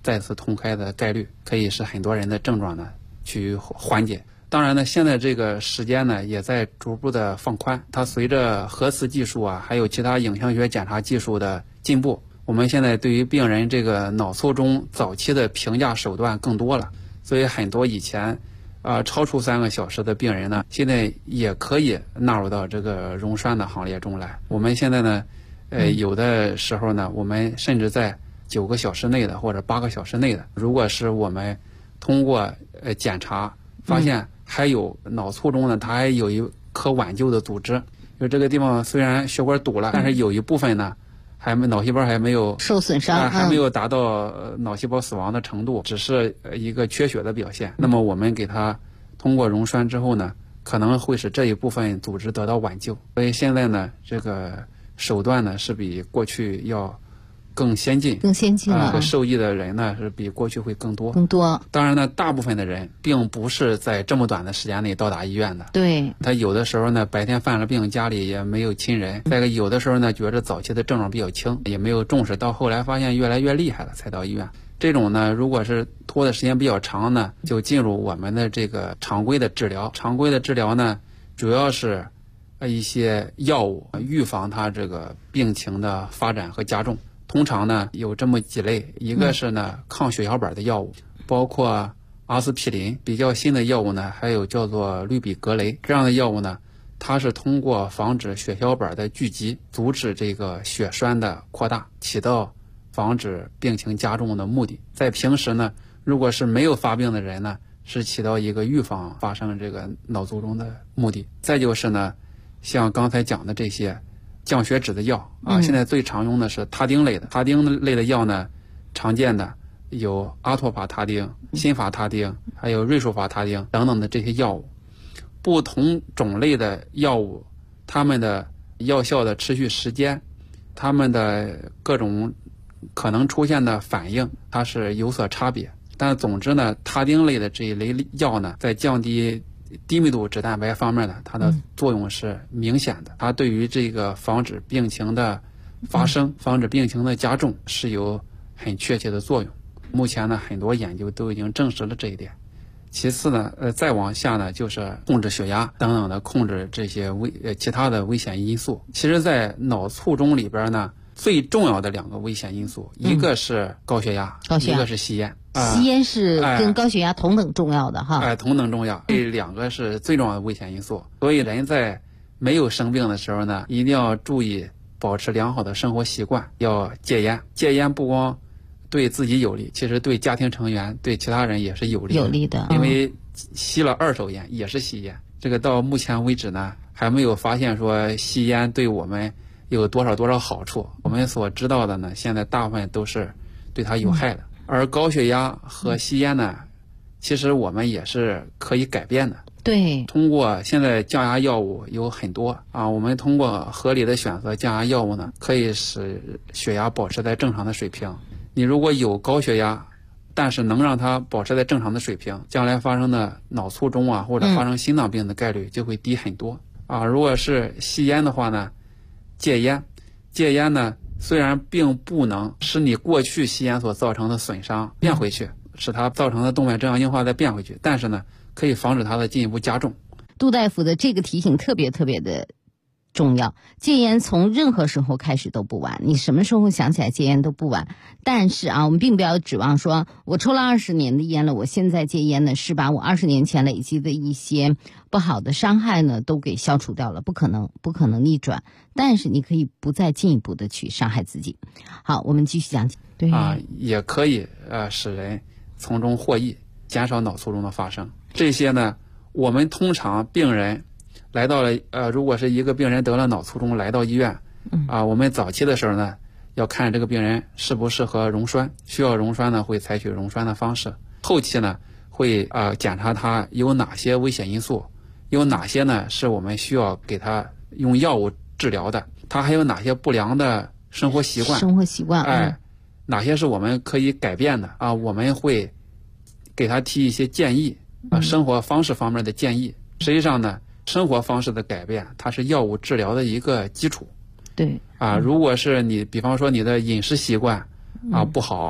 再次痛开的概率，可以使很多人的症状呢去缓解。当然呢，现在这个时间呢也在逐步的放宽，它随着核磁技术啊，还有其他影像学检查技术的进步，我们现在对于病人这个脑卒中早期的评价手段更多了，所以很多以前超出3个小时的病人呢，现在也可以纳入到这个溶栓的行列中来。我们现在呢，有的时候呢，我们甚至在9个小时内的或者8个小时内的，如果是我们通过检查发现还有脑卒中呢，它还有一可挽救的组织，就这个地方虽然血管堵了，但是有一部分呢脑细胞还没有受损伤， 还没有达到脑细胞死亡的程度，只是一个缺血的表现。那么我们给它通过溶栓之后呢，可能会使这一部分组织得到挽救。所以现在呢，这个手段呢是比过去要更先进了，受益的人呢是比过去会更多。当然呢，大部分的人并不是在这么短的时间内到达医院的。 对， 他有的时候呢，白天犯了病，家里也没有亲人；再一个，有的时候呢，觉着早期的症状比较轻，也没有重视，到后来发现越来越厉害了，才到医院。这种呢，如果是拖的时间比较长呢，就进入我们的这个常规的治疗。常规的治疗呢，主要是一些药物预防它这个病情的发展和加重。通常呢有这么几类，一个是呢抗血小板的药物，包括阿司匹林，比较新的药物呢还有叫做氯吡格雷，这样的药物呢，它是通过防止血小板的聚集，阻止这个血栓的扩大，起到防止病情加重的目的。在平时呢，如果是没有发病的人呢，是起到一个预防发生这个脑卒中的目的。再就是呢，像刚才讲的这些降血脂的药啊，现在最常用的是他汀类的。他汀类的药呢，常见的有阿托法他汀、辛法他汀，还有瑞舒法他汀等等的这些药物。不同种类的药物，它们的药效的持续时间，它们的各种可能出现的反应，它是有所差别。但总之呢，他汀类的这一类药呢，在降低低密度脂蛋白方面呢，它的作用是明显的。它对于这个防止病情的发生、防止病情的加重是有很确切的作用。目前呢，很多研究都已经证实了这一点。其次呢，再往下呢，就是控制血压等等的，控制这些其他的危险因素。其实，在脑卒中里边呢，最重要的2个危险因素，一个是高血压，一个是吸烟。 吸烟是跟高血压同等重要的哈。 同等重要，这2个是最重要的危险因素。所以人在没有生病的时候呢，一定要注意保持良好的生活习惯，要戒烟。戒烟不光对自己有利，其实对家庭成员、对其他人也是有利的。因为吸了2手烟也是吸烟。这个到目前为止呢，还没有发现说吸烟对我们有多少好处。我们所知道的呢，现在大部分都是对它有害的。而高血压和吸烟呢，其实我们也是可以改变的。 对， 通过现在降压药物有很多啊，我们通过合理的选择降压药物呢，可以使血压保持在正常的水平。你如果有高血压，但是能让它保持在正常的水平，将来发生的脑卒中啊，或者发生心脏病的概率就会低很多啊。如果是吸烟的话呢，戒烟呢，虽然并不能使你过去吸烟所造成的损伤变回去，使它造成的动脉粥样硬化再变回去，但是呢，可以防止它的进一步加重。 杜大夫的这个提醒特别的重要，戒烟从任何时候开始都不晚，你什么时候想起来戒烟都不晚。但是啊，我们并不要指望说我抽了20年的烟了，我现在戒烟呢，是把我20年前累积的一些不好的伤害呢都给消除掉了，不可能逆转。但是你可以不再进一步的去伤害自己。好，我们继续讲。对啊，也可以使人从中获益，减少脑卒中的发生。这些呢，我们通常病人来到了如果是一个病人得了脑卒中来到医院我们早期的时候呢，要看这个病人适不适合溶栓，需要溶栓呢会采取溶栓的方式。后期呢会检查他有哪些危险因素，有哪些呢是我们需要给他用药物治疗的，他还有哪些不良的生活习惯，哪些是我们可以改变的我们会给他提一些建议生活方式方面的建议。实际上呢，生活方式的改变，它是药物治疗的一个基础。 对如果是你比方说你的饮食习惯不好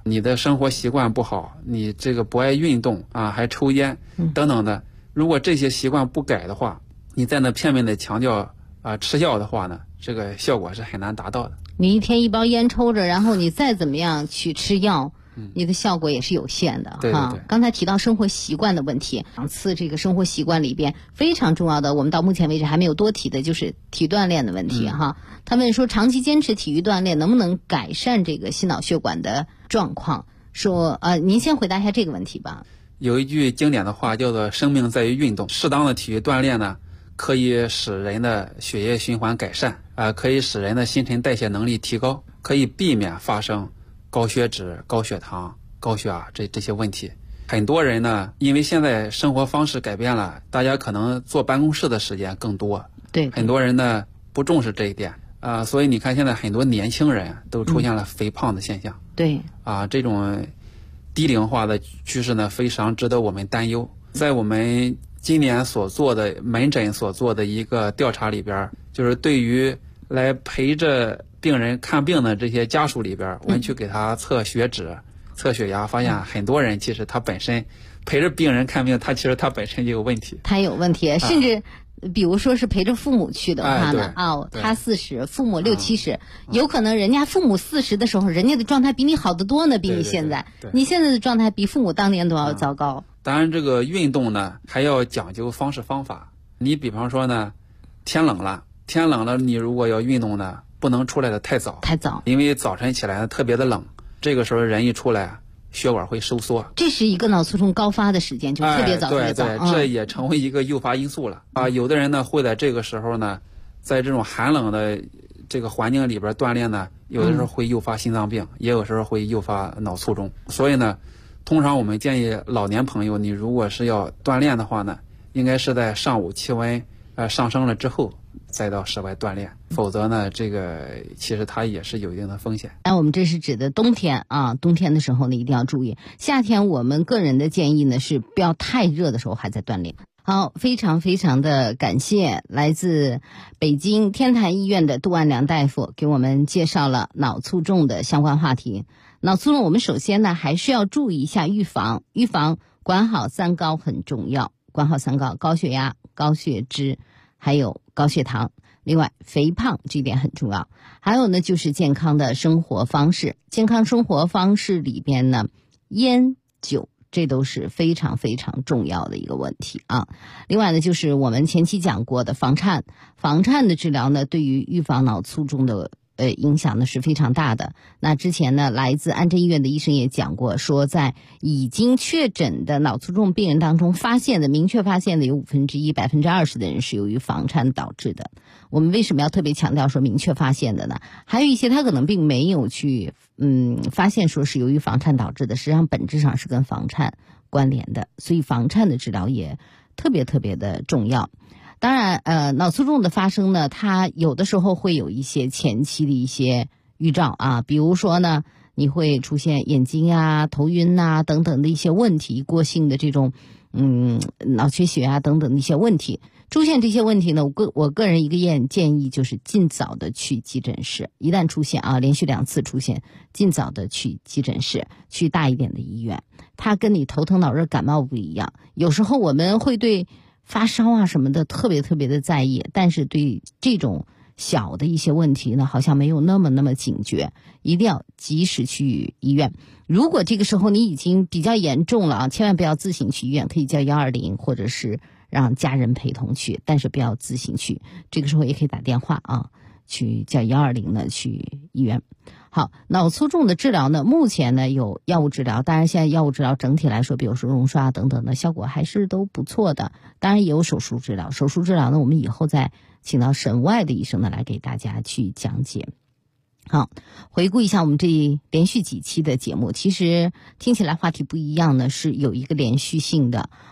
你的生活习惯不好，你这个不爱运动啊，还抽烟等等的，如果这些习惯不改的话，你在那片面的强调吃药的话呢，这个效果是很难达到的。 你一天一包烟抽着，然后你再怎么样去吃药，你的效果也是有限的。 对对对。 刚才提到生活习惯的问题，2次这个生活习惯里边非常重要的，我们到目前为止还没有多提的，就是体育锻炼的问题哈。他们说长期坚持体育锻炼能不能改善这个心脑血管的状况？说您先回答一下这个问题吧。 有一句经典的话叫做"生命在于运动"，适当的体育锻炼呢，可以使人的血液循环改善，可以使人的新陈代谢能力提高，可以避免发生高血脂、高血糖、高血压这些问题。很多人呢，因为现在生活方式改变了，大家可能坐办公室的时间更多， 对， 很多人呢不重视这一点所以你看现在很多年轻人都出现了肥胖的现象。 对这种低龄化的趋势呢，非常值得我们担忧。在我们今年所做的门诊所做的一个调查里边，就是对于来陪着病人看病的这些家属里边，我们去给他测血脂、测血压，发现很多人其实他本身陪着病人看病，他其实他本身就有问题， 他有问题，甚至比如说是陪着父母去的话呢，他40，父母60、70，有可能人家父母40的时候，人家的状态比你好得多呢，比你现在，你现在的状态比父母当年都要糟糕。 当然，这个运动呢还要讲究方式方法。你比方说呢，天冷了，你如果要运动呢，不能出来的太早，因为早晨起来呢特别的冷，这个时候人一出来，血管会收缩， 这是一个脑卒中高发的时间，就特别早，特别早。 对，这也成为一个诱发因素了有的人呢会在这个时候呢，在这种寒冷的这个环境里边锻炼呢，有的时候会诱发心脏病，也有时候会诱发脑卒中。所以呢，通常我们建议老年朋友，你如果是要锻炼的话呢，应该是在上午气温上升了之后再到室外锻炼，否则呢，这个其实它也是有一定的风险。 我们这是指的冬天冬天的时候呢一定要注意。夏天我们个人的建议呢是不要太热的时候还在锻炼。好，非常非常的感谢来自北京天坛医院的杜万良大夫给我们介绍了脑卒中的相关话题。脑卒中我们首先呢还是要注意一下预防管好3高很重要，管好3高，高血压、高血脂还有高血糖，另外肥胖这一点很重要。还有呢就是健康的生活方式，健康生活方式里边呢，烟酒这都是非常非常重要的一个问题另外呢就是我们前期讲过的房颤的治疗呢，对于预防脑卒中的影响呢是非常大的。那之前呢，来自安贞医院的医生也讲过，说在已经确诊的脑卒中病人当中明确发现的有1/5%、20%的人是由于房颤导致的。我们为什么要特别强调说明确发现的呢？还有一些他可能并没有去发现说是由于房颤导致的，实际上本质上是跟房颤关联的，所以房颤的治疗也特别特别的重要。当然脑卒中的发生呢，它有的时候会有一些前期的一些预兆比如说呢，你会出现眼睛头晕等等的一些问题，过性的这种脑缺血等等的一些问题。出现这些问题呢，我个人一个建议就是尽早的去急诊室，一旦出现连续2次出现，尽早的去急诊室，去大一点的医院。它跟你头疼脑热感冒不一样，有时候我们会对发烧什么的特别特别的在意，但是对这种小的一些问题呢，好像没有那么警觉，一定要及时去医院。如果这个时候你已经比较严重了千万不要自行去医院，可以叫120或者是让家人陪同去，但是不要自行去。这个时候也可以打电话去叫120呢去医院。好，脑卒中的治疗呢，目前呢有药物治疗，当然现在药物治疗整体来说，比如说溶刷等等的效果还是都不错的。当然也有手术治疗，手术治疗呢我们以后再请到省外的医生呢来给大家去讲解。好，回顾一下我们这连续几期的节目，其实听起来话题不一样呢，是有一个连续性的。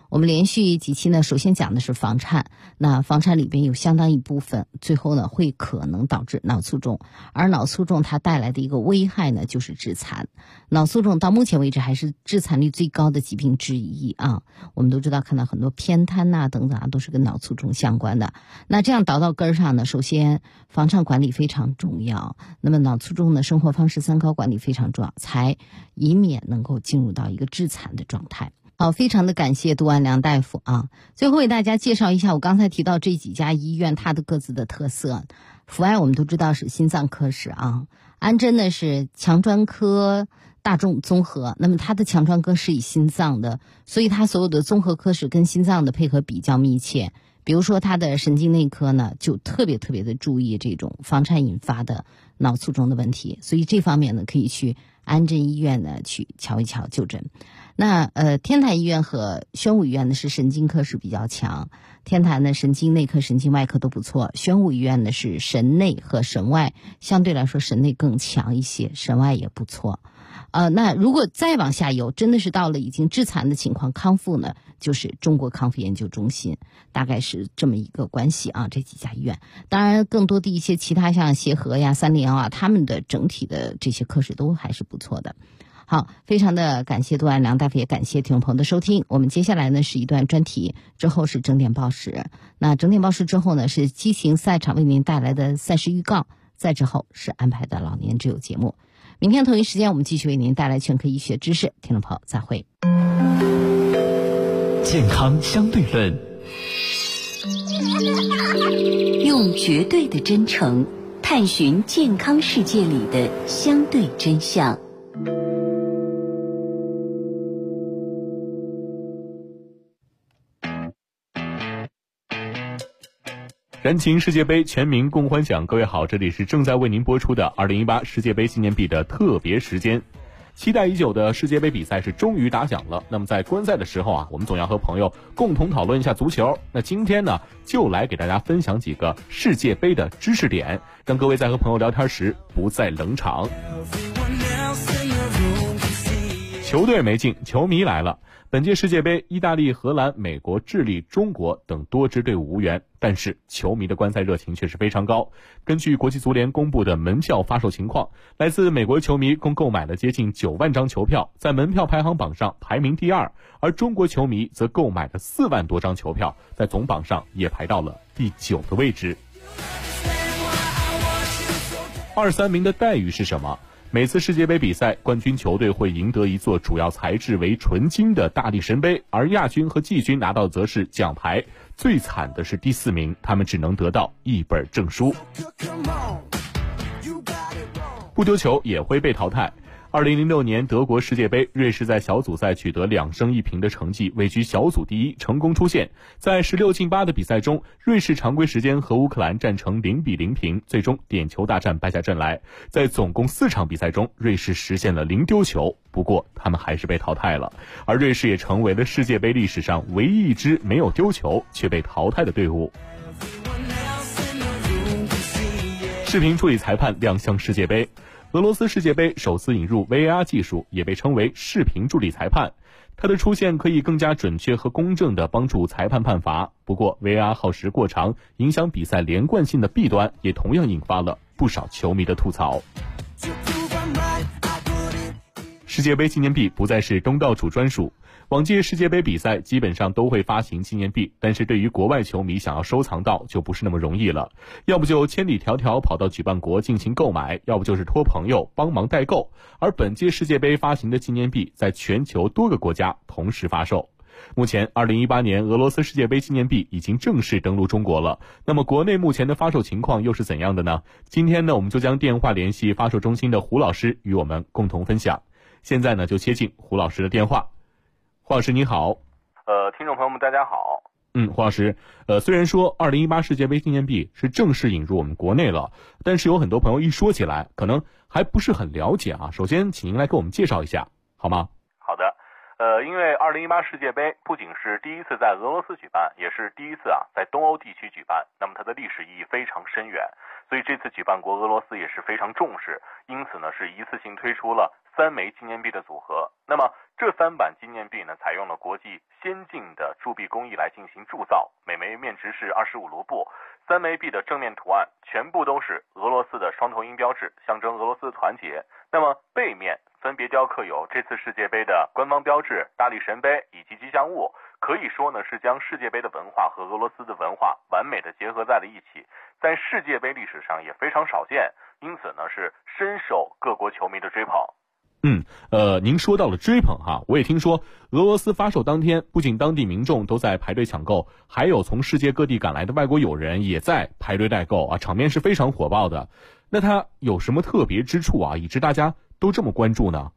我们连续几期呢，首先讲的是房颤，那房颤里边有相当一部分最后呢会可能导致脑卒中，而脑卒中它带来的一个危害呢就是致残。脑卒中到目前为止还是致残率最高的疾病之一啊。我们都知道看到很多偏瘫呐等等啊，都是跟脑卒中相关的。那这样倒到根儿上呢，首先房颤管理非常重要，那么脑卒中呢生活方式三高管理非常重要，才以免能够进入到一个致残的状态。好，非常的感谢杜安良大夫啊。最后为大家介绍一下我刚才提到这几家医院它的各自的特色。阜爱我们都知道是心脏科室啊，安贞呢是强专科大众综合，那么它的强专科是以心脏的，所以它所有的综合科室跟心脏的配合比较密切。比如说它的神经内科呢就特别的注意这种房颤引发的脑卒中的问题，所以这方面呢可以去安贞医院呢去瞧一瞧就诊。那天坛医院和宣武医院呢是神经科是比较强，天坛呢神经内科神经外科都不错，宣武医院呢是神内和神外，相对来说神内更强一些，神外也不错。那如果再往下游，真的是到了已经致残的情况，康复呢就是中国康复研究中心，大概是这么一个关系啊。这几家医院，当然更多的一些其他像协和呀、301啊，他们的整体的这些科室都还是不错的。好，非常的感谢杜安良大夫，也感谢听众朋友的收听。我们接下来呢是一段专题，之后是整点报时。那整点报时之后呢是激情赛场为您带来的赛事预告，再之后是安排的老年之友节目。明天同一时间我们继续为您带来全科医学知识，听众朋友再会。 健康相对论， 用绝对的真诚探寻健康世界里的相对真相。 燃情世界杯，全民共欢享。各位好，这里是正在为您播出的2018世界杯纪念币的特别时间。期待已久的世界杯比赛是终于打响了。那么在观赛的时候啊，我们总要和朋友共同讨论一下足球。那今天呢，就来给大家分享几个世界杯的知识点，让各位在和朋友聊天时不再冷场。球队没进，球迷来了。本届世界杯，意大利、荷兰、美国、智利、中国等多支队伍无缘，但是球迷的观赛热情却是非常高。根据国际足联公布的门票发售情况，来自美国球迷共购买了接近9万张球票，在门票排行榜上排名第2，而中国球迷则购买了4万多张球票，在总榜上也排到了第9个位置。2、3名的待遇是什么？每次世界杯比赛，冠军球队会赢得一座主要材质为纯金的大力神杯，而亚军和季军拿到则是奖牌。最惨的是第4名，他们只能得到一本证书。不丢球也会被淘汰。2006年德国世界杯，瑞士在小组赛取得2胜1平的成绩，位居小组第一，成功出线。在16进8的比赛中，瑞士常规时间和乌克兰战成0-0平，最终点球大战败下阵来。在总共4场比赛中，瑞士实现了0丢球，不过他们还是被淘汰了。而瑞士也成为了世界杯历史上唯一一支没有丢球却被淘汰的队伍。视频助理裁判亮相世界杯。俄罗斯世界杯首次引入 VAR 技术，也被称为视频助理裁判。它的出现可以更加准确和公正地帮助裁判判罚。不过 VAR 耗时过长，影响比赛连贯性的弊端，也同样引发了不少球迷的吐槽。世界杯纪念币不再是东道主专属。往届世界杯比赛基本上都会发行纪念币，但是对于国外球迷想要收藏到就不是那么容易了，要不就千里迢迢跑到举办国进行购买，要不就是托朋友帮忙代购。而本届世界杯发行的纪念币在全球多个国家同时发售。目前2018年俄罗斯世界杯纪念币已经正式登陆中国了，那么国内目前的发售情况又是怎样的呢？今天呢，我们就将电话联系发售中心的胡老师与我们共同分享。现在呢，就接进胡老师的电话。胡老师你好。 听众朋友们大家好。 胡老师，虽然说2018世界杯纪念币是正式引入我们国内了，但是有很多朋友一说起来可能还不是很了解啊。首先请您来给我们介绍一下好吗？ 好的。因为2018世界杯不仅是第一次在俄罗斯举办，也是第一次在东欧地区举办，那么它的历史意义非常深远， 所以这次举办国俄罗斯也是非常重视，因此呢是一次性推出了3枚纪念币的组合。那么这3版纪念币呢，采用了国际先进的铸币工艺来进行铸造，每枚面值是25卢布。3枚币的正面图案全部都是俄罗斯的双头鹰标志，象征俄罗斯的团结。那么背面分别雕刻有这次世界杯的官方标志、大力神杯以及吉祥物，可以说呢是将世界杯的文化和俄罗斯的文化完美的结合在了一起，在世界杯历史上也非常少见，因此呢是深受各国球迷的追捧。 您说到了追捧哈，我也听说俄罗斯发售当天，不仅当地民众都在排队抢购，还有从世界各地赶来的外国友人也在排队代购啊，场面是非常火爆的。那它有什么特别之处啊，以致大家都这么关注呢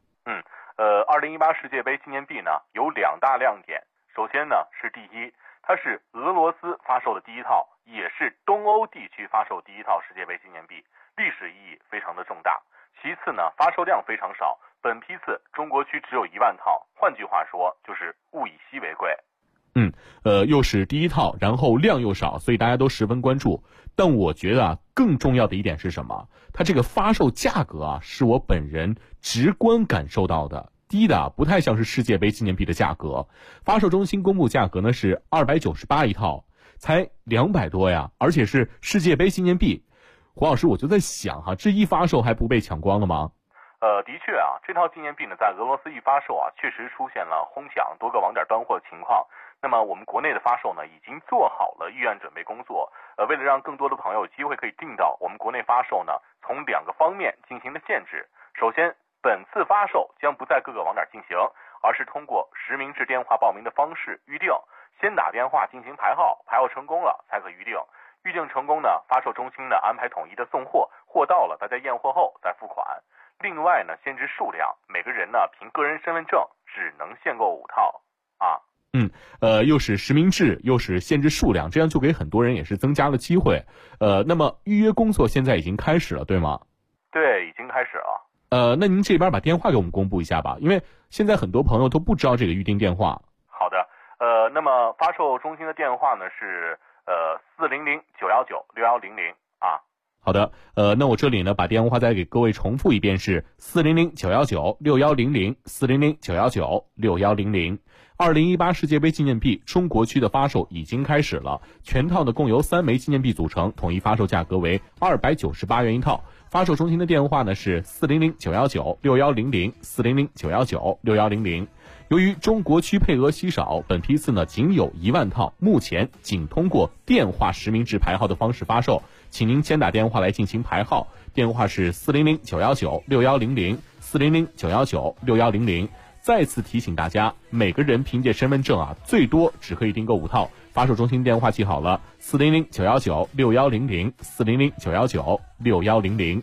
？2018世界杯纪念币呢有2大亮点。首先呢是第一，它是俄罗斯发售的第一套，也是东欧地区发售第一套世界杯纪念币，历史意义非常的重大。其次呢，发售量非常少，本批次中国区只有1万套，换句话说就是物以稀为贵。 又是第一套，然后量又少，所以大家都十分关注。但我觉得更重要的一点是什么？它这个发售价格是我本人直观感受到的，低的不太像是世界杯纪念币的价格。发售中心公布价格呢是298一套，才200多呀，而且是世界杯纪念币。胡老师，我就在想这一发售还不被抢光了吗？ 的确这套纪念币呢，在俄罗斯一发售确实出现了哄抢多个网点断货情况。那么我们国内的发售呢，已经做好了预案准备工作。为了让更多的朋友有机会可以订到，我们国内发售呢，从2个方面进行了限制。首先，本次发售将不在各个网点进行，而是通过实名制电话报名的方式预定，先打电话进行排号，排号成功了才可预定。预定成功呢，发售中心呢安排统一的送货，货到了大家验货后再付款。另外呢，限制数量，每个人呢凭个人身份证只能限购5套又是实名制，又是限制数量，这样就给很多人也是增加了机会。那么预约工作现在已经开始了，对吗？ 对，已经开始了。 那您这边把电话给我们公布一下吧，因为现在很多朋友都不知道这个预订电话。 好的，那么发售中心的电话呢是400-919-6100 好的，那我这里呢把电话再给各位重复一遍，是400-919-6100 400-919-6100。2018世界杯纪念币中国区的发售已经开始了，全套呢共由3枚纪念币组成，统一发售价格为298元一套。发售中心的电话呢是400-919-6100 400-919-6100。由于中国区配额稀少，本批次呢仅有1万套，目前仅通过电话实名制排号的方式发售，请您先打电话来进行排号，电话是400-919-6100 400-919-6100。再次提醒大家，每个人凭借身份证最多只可以订购5套。发售中心电话记好了，400-919-6100 400-919-6100。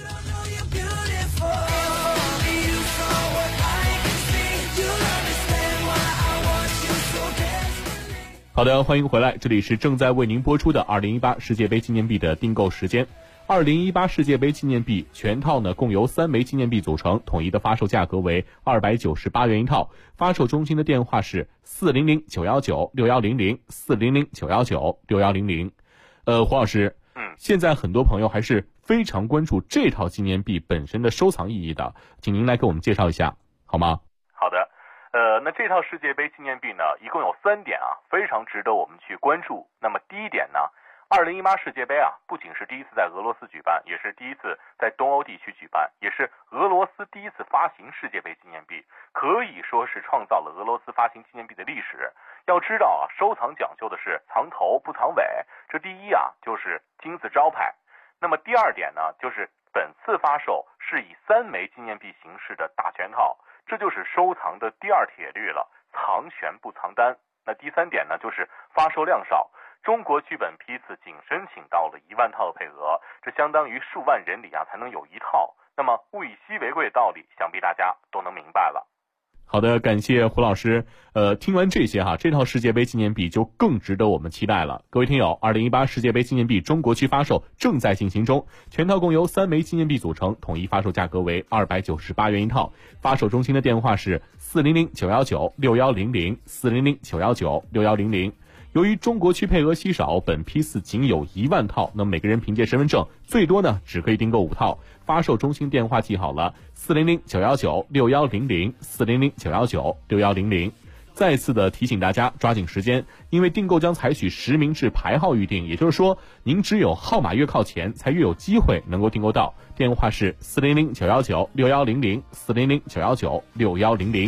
好的，欢迎回来，这里是正在为您播出的2018世界杯纪念币的订购时间。2018世界杯纪念币全套呢共由3枚纪念币组成，统一的发售价格为298元一套。发售中心的电话是400-919-6100 400-919-6100。胡老师，现在很多朋友还是非常关注这套纪念币本身的收藏意义的，请您来给我们介绍一下好吗？ 好的，那这套世界杯纪念币呢，一共有3点非常值得我们去关注。那么第一点呢，2018世界杯不仅是第一次在俄罗斯举办，也是第一次在东欧地区举办，也是俄罗斯第一次发行世界杯纪念币，可以说是创造了俄罗斯发行纪念币的历史。要知道收藏讲究的是藏头不藏尾，这第一就是金字招牌。那么第二点呢，就是本次发售是以3枚纪念币形式的大全套，这就是收藏的第2铁律了，藏全不藏单。那第3点呢，就是发售量少。中国区本批次仅申请到了1万套的配额，这相当于数万人里才能有1套。那么物以稀为贵的道理，想必大家都能明白了。 好的，感谢胡老师。听完这些这套世界杯纪念币就更值得我们期待了。各位听友，2018世界杯纪念币中国区发售正在进行中，全套共由3枚纪念币组成，统一发售价格为298元一套。发售中心的电话是400-919-6100 400-919-6100。 由于中国区配额稀少，本批次仅有1万套，那么每个人凭借身份证最多呢只可以订购5套。发售中心电话记好了：400-919-6100，400-919-6100。再次的提醒大家抓紧时间，因为订购将采取实名制排号预订，也就是说您只有号码越靠前才越有机会能够订购到。电话是400-919-6100，400-919-6100。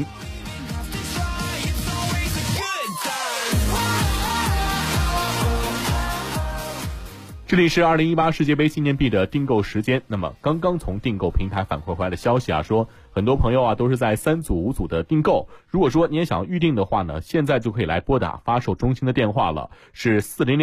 这里是2018世界杯纪念币的订购时间。那么刚刚从订购平台反馈回来的消息啊，说很多朋友啊都是在3组5组的订购。如果说你也想预定的话呢，现在就可以来拨打发售中心的电话了，是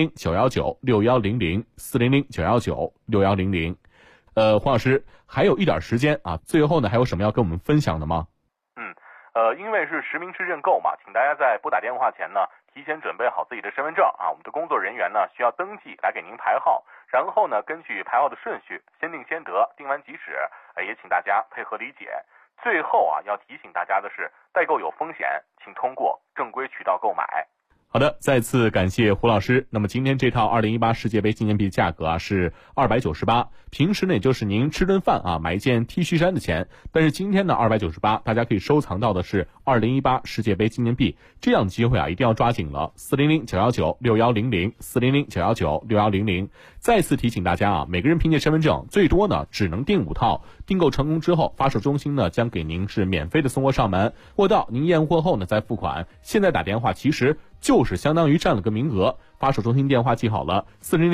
400-919-6100，400-919-6100。黄老师，还有一点时间啊，最后呢还有什么要跟我们分享的吗？ 因为是实名制认购嘛，请大家在拨打电话前呢，提前准备好自己的身份证啊，我们的工作人员呢需要登记来给您排号，然后呢根据排号的顺序，先定先得，定完即止，也请大家配合理解。最后啊，要提醒大家的是，代购有风险，请通过正规渠道购买。 好的，再次感谢胡老师。那么今天这套2018世界杯纪念币价格啊是298，平时呢也就是您吃顿饭啊买一件 T 恤衫的钱，但是今天呢298，大家可以收藏到的是2018世界杯纪念币，这样的机会啊一定要抓紧了。400-919-6100，400-919-6100。再次提醒大家啊，每个人凭借身份证最多呢只能订5套，订购成功之后，发售中心呢将给您是免费的送货上门，货到您验货后呢再付款。现在打电话其实就是相当于占了个名额。发售中心电话记好了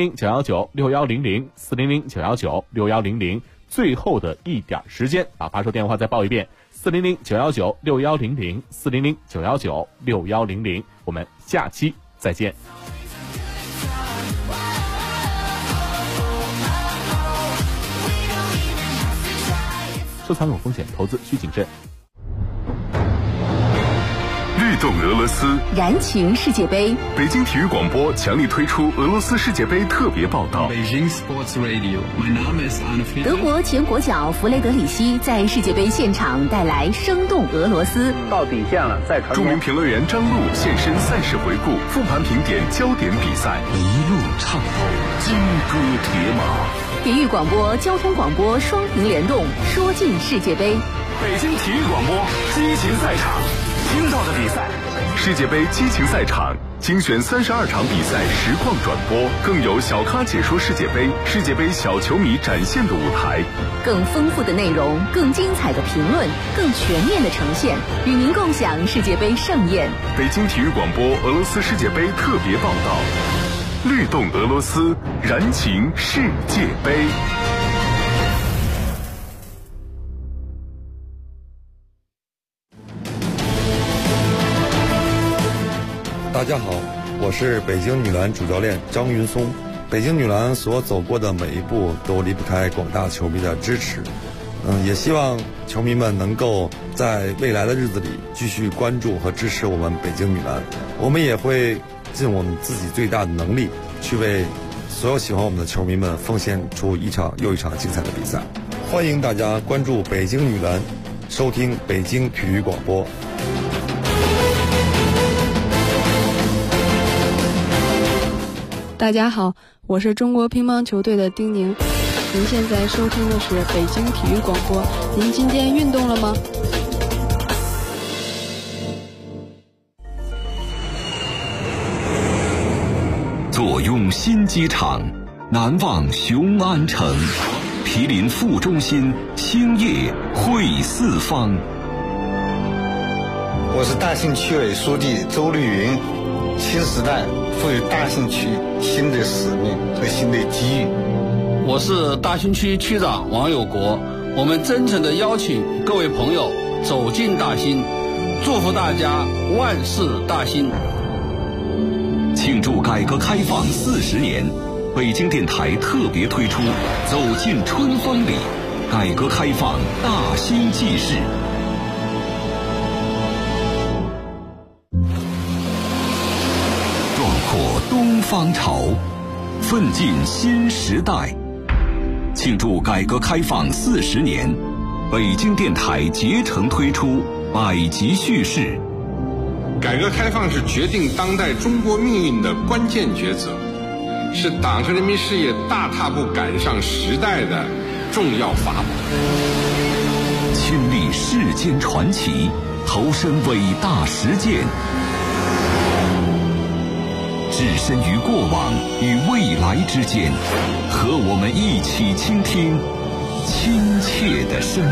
：400-919-6100，400-919-6100。最后的一点时间啊，发售电话再报一遍：400-919-6100，400-919-6100。我们下期再见。收藏有风险，投资需谨慎。 律动俄罗斯， 燃情世界杯。 北京体育广播强力推出俄罗斯世界杯特别报道。 德国前国脚弗雷德里希在世界杯现场带来生动俄罗斯。 到底线了，再传。 著名评论员张璐现身赛事回顾，复盘评点焦点比赛，一路畅游金戈铁马。 体育广播、交通广播双屏联动，说尽世界杯。 北京体育广播激情赛场，听到的比赛，世界杯激情赛场精选32场比赛实况转播，更有小咖解说世界杯，世界杯小球迷展现的舞台， 更丰富的内容，更精彩的评论，更全面的呈现，与您共享世界杯盛宴。 北京体育广播俄罗斯世界杯特别报道，律动俄罗斯，燃情世界杯。 大家好，我是北京女篮主教练张云松。北京女篮所走过的每一步都离不开广大球迷的支持。也希望球迷们能够在未来的日子里继续关注和支持我们北京女篮。我们也会尽我们自己最大的能力，去为所有喜欢我们的球迷们奉献出一场又一场精彩的比赛。欢迎大家关注北京女篮，收听北京体育广播。 大家好，我是中国乒乓球队的丁宁。您现在收听的是北京体育广播。您今天运动了吗？ 坐拥新机场，难忘雄安城。毗邻副中心，兴业汇四方。 我是大兴区委书记周绿云。新时代赋予大兴区新的使命和新的机遇。 我是大兴区区长王有国，我们真诚地邀请各位朋友走进大兴，祝福大家万事大兴。 庆祝改革开放40年，北京电台特别推出走进春风里，改革开放大兴纪事。东方潮，奋进新时代。庆祝改革开放40年，北京电台竭诚推出百集叙事， 改革开放是决定当代中国命运的关键抉择，是党和人民事业大踏步赶上时代的重要法宝。 亲历世间传奇，投身伟大实践，置身于过往与未来之间，和我们一起倾听亲切的声音。